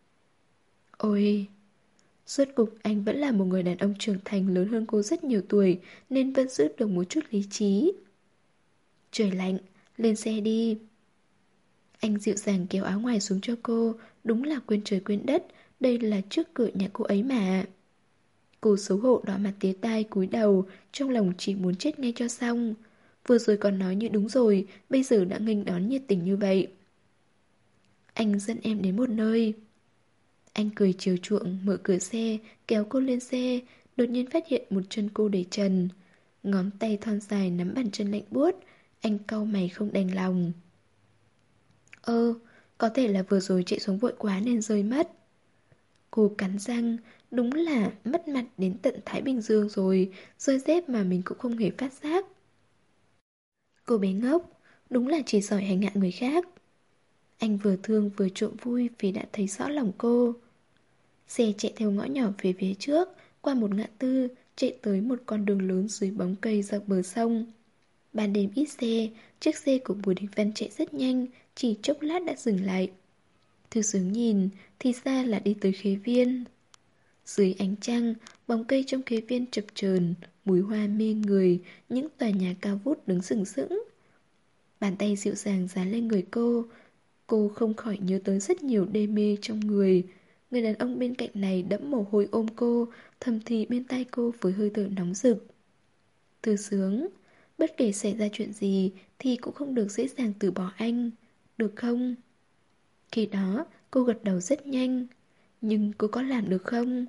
Ôi! Rốt cục anh vẫn là một người đàn ông trưởng thành lớn hơn cô rất nhiều tuổi, nên vẫn giữ được một chút lý trí. Trời lạnh, lên xe đi. Anh dịu dàng kéo áo ngoài xuống cho cô, đúng là quên trời quên đất, đây là trước cửa nhà cô ấy mà. Cô xấu hổ đỏ mặt tía tai cúi đầu, trong lòng chỉ muốn chết ngay cho xong. Vừa rồi còn nói như đúng rồi, bây giờ đã nghênh đón nhiệt tình như vậy. Anh dẫn em đến một nơi. Anh cười chiều chuộng, mở cửa xe, kéo cô lên xe, đột nhiên phát hiện một chân cô để trần. Ngón tay thon dài nắm bàn chân lạnh buốt, anh cau mày không đành lòng. Ơ, có thể là vừa rồi chạy xuống vội quá nên rơi mất. Cô cắn răng, đúng là mất mặt đến tận Thái Bình Dương rồi, rơi dép mà mình cũng không hề phát giác. Cô bé ngốc, đúng là chỉ giỏi hành hạ người khác. Anh vừa thương vừa trộm vui vì đã thấy rõ lòng cô. Xe chạy theo ngõ nhỏ về phía trước, qua một ngã tư, chạy tới một con đường lớn dưới bóng cây dọc bờ sông. Ban đêm ít xe, chiếc xe của Bùi Đình Văn chạy rất nhanh, chỉ chốc lát đã dừng lại. Thư Sướng nhìn, thì ra là đi tới khế viên. Dưới ánh trăng, bóng cây trong khế viên chập chờn, mùi hoa mê người, những tòa nhà cao vút đứng sừng sững. Bàn tay dịu dàng dán lên người cô. Cô không khỏi nhớ tới rất nhiều đê mê trong người. Người đàn ông bên cạnh này đẫm mồ hôi ôm cô, thầm thì bên tai cô với hơi thở nóng rực. Thư Sướng, bất kể xảy ra chuyện gì thì cũng không được dễ dàng từ bỏ anh, được không? Khi đó, cô gật đầu rất nhanh. Nhưng cô có làm được không?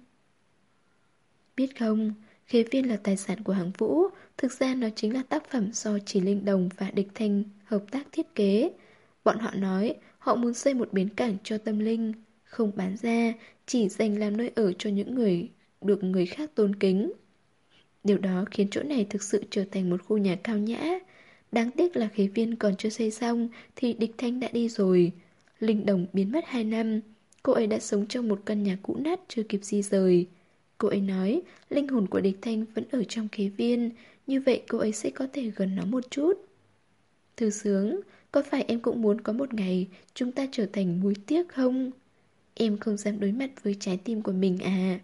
Biết không, khế viên là tài sản của Hàng Vũ. Thực ra nó chính là tác phẩm do Chỉ Linh Đồng và Địch Thanh hợp tác thiết kế. Bọn họ nói họ muốn xây một bến cảng cho tâm linh, không bán ra, chỉ dành làm nơi ở cho những người được người khác tôn kính. Điều đó khiến chỗ này thực sự trở thành một khu nhà cao nhã. Đáng tiếc là khế viên còn chưa xây xong thì Địch Thanh đã đi rồi. Linh Đồng biến mất hai năm. Cô ấy đã sống trong một căn nhà cũ nát chưa kịp di rời. Cô ấy nói linh hồn của Địch Thanh vẫn ở trong khế viên, như vậy cô ấy sẽ có thể gần nó một chút. Thư Sướng, có phải em cũng muốn có một ngày chúng ta trở thành muối tiếc không? Em không dám đối mặt với trái tim của mình à?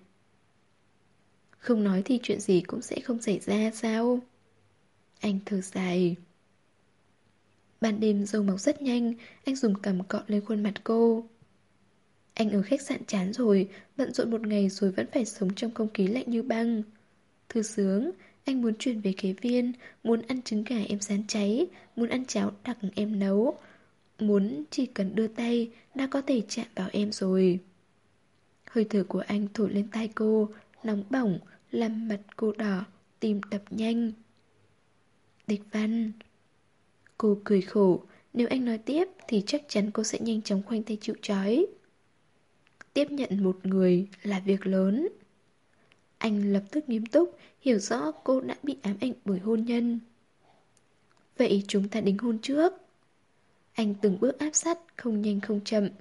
Không nói thì chuyện gì cũng sẽ không xảy ra sao? Anh thở dài. Ban đêm dâu mọc rất nhanh, anh dùng cằm cọ lên khuôn mặt cô. Anh ở khách sạn chán rồi, bận rộn một ngày rồi vẫn phải sống trong không khí lạnh như băng. Thư Sướng, Anh muốn chuyển về kế viên, muốn ăn trứng gà em rán cháy, muốn ăn cháo đặc em nấu, muốn chỉ cần đưa tay đã có thể chạm vào em rồi. Hơi thở của anh thổi lên tai cô, nóng bỏng, làm mặt cô đỏ, tim đập nhanh. Địch Văn. Cô cười khổ, nếu anh nói tiếp thì chắc chắn cô sẽ nhanh chóng khoanh tay chịu trói. Tiếp nhận một người là việc lớn. Anh lập tức nghiêm túc, hiểu rõ cô đã bị ám ảnh bởi hôn nhân. Vậy chúng ta đính hôn trước. Anh từng bước áp sát, không nhanh không chậm.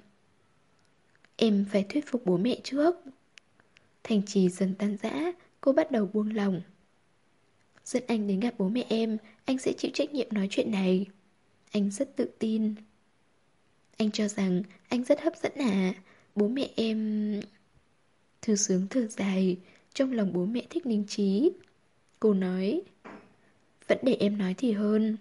Em phải thuyết phục bố mẹ trước. Thành trì dần tan rã, cô bắt đầu buông lòng. Dẫn anh đến gặp bố mẹ em, anh sẽ chịu trách nhiệm nói chuyện này. Anh rất tự tin. Anh cho rằng anh rất hấp dẫn à? Bố mẹ em... Thư Sướng thở dài, trong lòng bố mẹ thích Ninh Trí. Cô nói, vẫn để em nói thì hơn.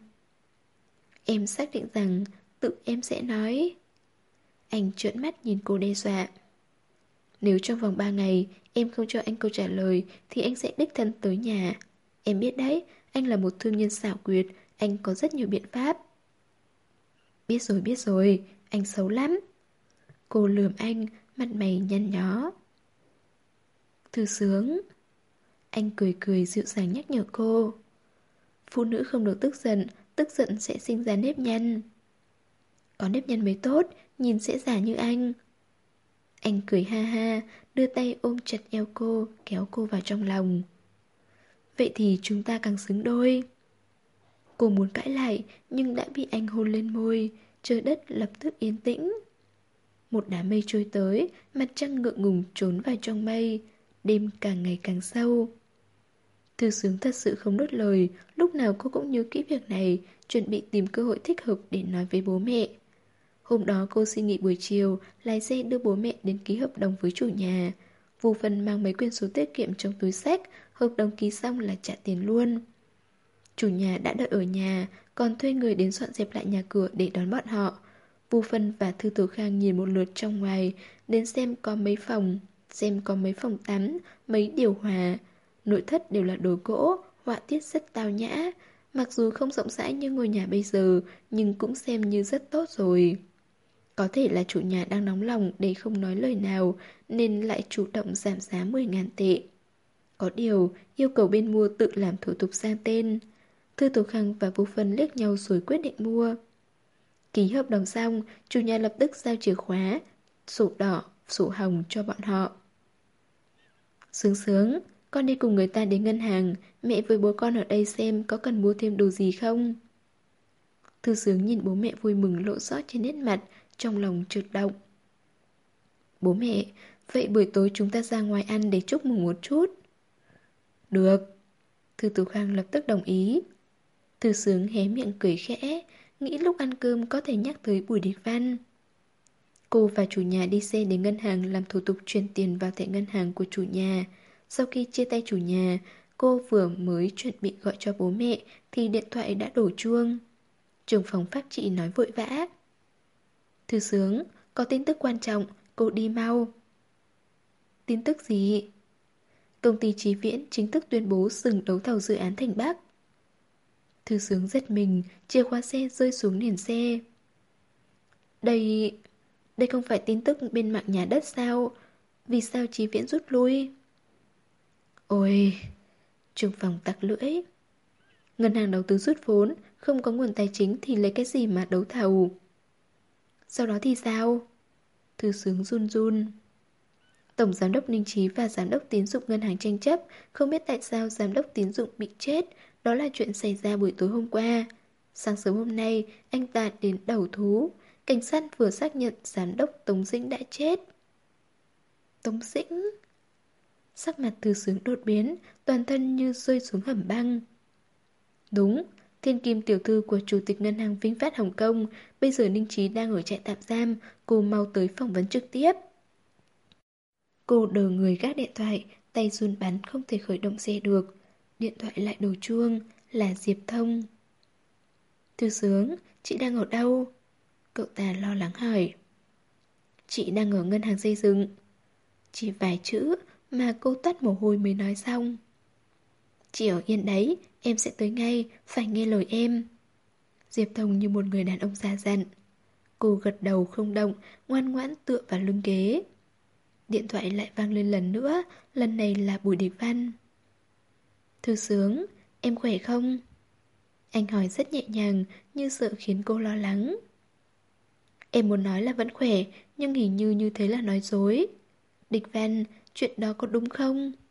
Em xác định rằng tự em sẽ nói. Anh trợn mắt nhìn cô đe dọa. Nếu trong vòng ba ngày em không cho anh câu trả lời thì anh sẽ đích thân tới nhà. Em biết đấy, anh là một thương nhân xảo quyệt, anh có rất nhiều biện pháp. Biết rồi, biết rồi, anh xấu lắm. Cô lườm anh, mặt mày nhăn nhó. Thư Sướng. Anh cười cười dịu dàng nhắc nhở cô. Phụ nữ không được tức giận, tức giận sẽ sinh ra nếp nhăn. Có nếp nhăn mới tốt, nhìn sẽ già như anh. Anh cười ha ha, đưa tay ôm chặt eo cô, kéo cô vào trong lòng. Vậy thì chúng ta càng xứng đôi. Cô muốn cãi lại, nhưng đã bị anh hôn lên môi, trời đất lập tức yên tĩnh. Một đám mây trôi tới, mặt trăng ngượng ngùng trốn vào trong mây, đêm càng ngày càng sâu. Thư Sướng thật sự không nuốt lời, lúc nào cô cũng nhớ kỹ việc này, chuẩn bị tìm cơ hội thích hợp để nói với bố mẹ. Hôm đó cô xin nghỉ buổi chiều, lái xe đưa bố mẹ đến ký hợp đồng với chủ nhà. Vô Vân mang mấy quyển sổ tiết kiệm trong túi xách, hợp đồng ký xong là trả tiền luôn. Chủ nhà đã đợi ở nhà, còn thuê người đến dọn dẹp lại nhà cửa để đón bọn họ. Vu Phân và Thư Tử Khang nhìn một lượt trong ngoài, đến xem có mấy phòng, xem có mấy phòng tắm, mấy điều hòa. Nội thất đều là đồ gỗ, họa tiết rất tao nhã. Mặc dù không rộng rãi như ngôi nhà bây giờ, nhưng cũng xem như rất tốt rồi. Có thể là chủ nhà đang nóng lòng để không nói lời nào, nên lại chủ động giảm giá mười ngàn tệ. Có điều, yêu cầu bên mua tự làm thủ tục sang tên. Thư Tử Khang và Vu Phân liếc nhau rồi quyết định mua. Ký hợp đồng xong, chủ nhà lập tức giao chìa khóa, sổ đỏ, sổ hồng cho bọn họ. Sướng Sướng, con đi cùng người ta đến ngân hàng, mẹ với bố con ở đây xem có cần mua thêm đồ gì không. Thư Sướng nhìn bố mẹ vui mừng lộ rõ trên nét mặt, trong lòng chợt động. Bố mẹ, vậy buổi tối chúng ta ra ngoài ăn để chúc mừng một chút. Được. Thư Tú Khang lập tức đồng ý. Thư Sướng hé miệng cười khẽ, nghĩ lúc ăn cơm có thể nhắc tới Bùi Địch Văn. Cô và chủ nhà đi xe đến ngân hàng làm thủ tục chuyển tiền vào thẻ ngân hàng của chủ nhà. Sau khi chia tay chủ nhà, cô vừa mới chuẩn bị gọi cho bố mẹ thì điện thoại đã đổ chuông. Trưởng phòng pháp trị nói vội vã. Thư Sướng, có tin tức quan trọng, cô đi mau. Tin tức gì? Công ty Chí Viễn chính thức tuyên bố dừng đấu thầu dự án Thành Bắc. Thư Sướng giật mình, chìa khóa xe rơi xuống nền xe. Đây... đây không phải tin tức bên mạng nhà đất sao? Vì sao Chí Viễn rút lui? Ôi... Trưởng phòng tặc lưỡi. Ngân hàng đầu tư rút vốn, không có nguồn tài chính thì lấy cái gì mà đấu thầu? Sau đó thì sao? Thư Sướng run run. Tổng giám đốc Ninh Trí và giám đốc tín dụng ngân hàng tranh chấp, không biết tại sao giám đốc tín dụng bị chết, đó là chuyện xảy ra buổi tối hôm qua. Sáng sớm hôm nay, anh ta đến đầu thú, cảnh sát vừa xác nhận giám đốc Tống Dĩnh đã chết. Tống Dĩnh? Sắc mặt Thư Sướng đột biến, toàn thân như rơi xuống hầm băng. Đúng, thiên kim tiểu thư của chủ tịch ngân hàng Vinh Phát Hồng Kông, bây giờ Ninh Trí đang ở trại tạm giam, cô mau tới phỏng vấn trực tiếp. Cô đờ người gác điện thoại, tay run bắn không thể khởi động xe được. Điện thoại lại đổ chuông, là Diệp Thông. Thư Sướng, chị đang ở đâu? Cậu ta lo lắng hỏi. Chị đang ở ngân hàng xây dựng. Chỉ vài chữ mà cô tắt mồ hôi mới nói xong. Chị ở yên đấy, em sẽ tới ngay, phải nghe lời em. Diệp Thông như một người đàn ông già dặn. Cô gật đầu không động, ngoan ngoãn tựa vào lưng ghế. Điện thoại lại vang lên lần nữa, lần này là Bùi Địch Văn. Thư Sướng, em khỏe không? Anh hỏi rất nhẹ nhàng, như sợ khiến cô lo lắng. Em muốn nói là vẫn khỏe, nhưng hình như như thế là nói dối. Địch Văn, chuyện đó có đúng không?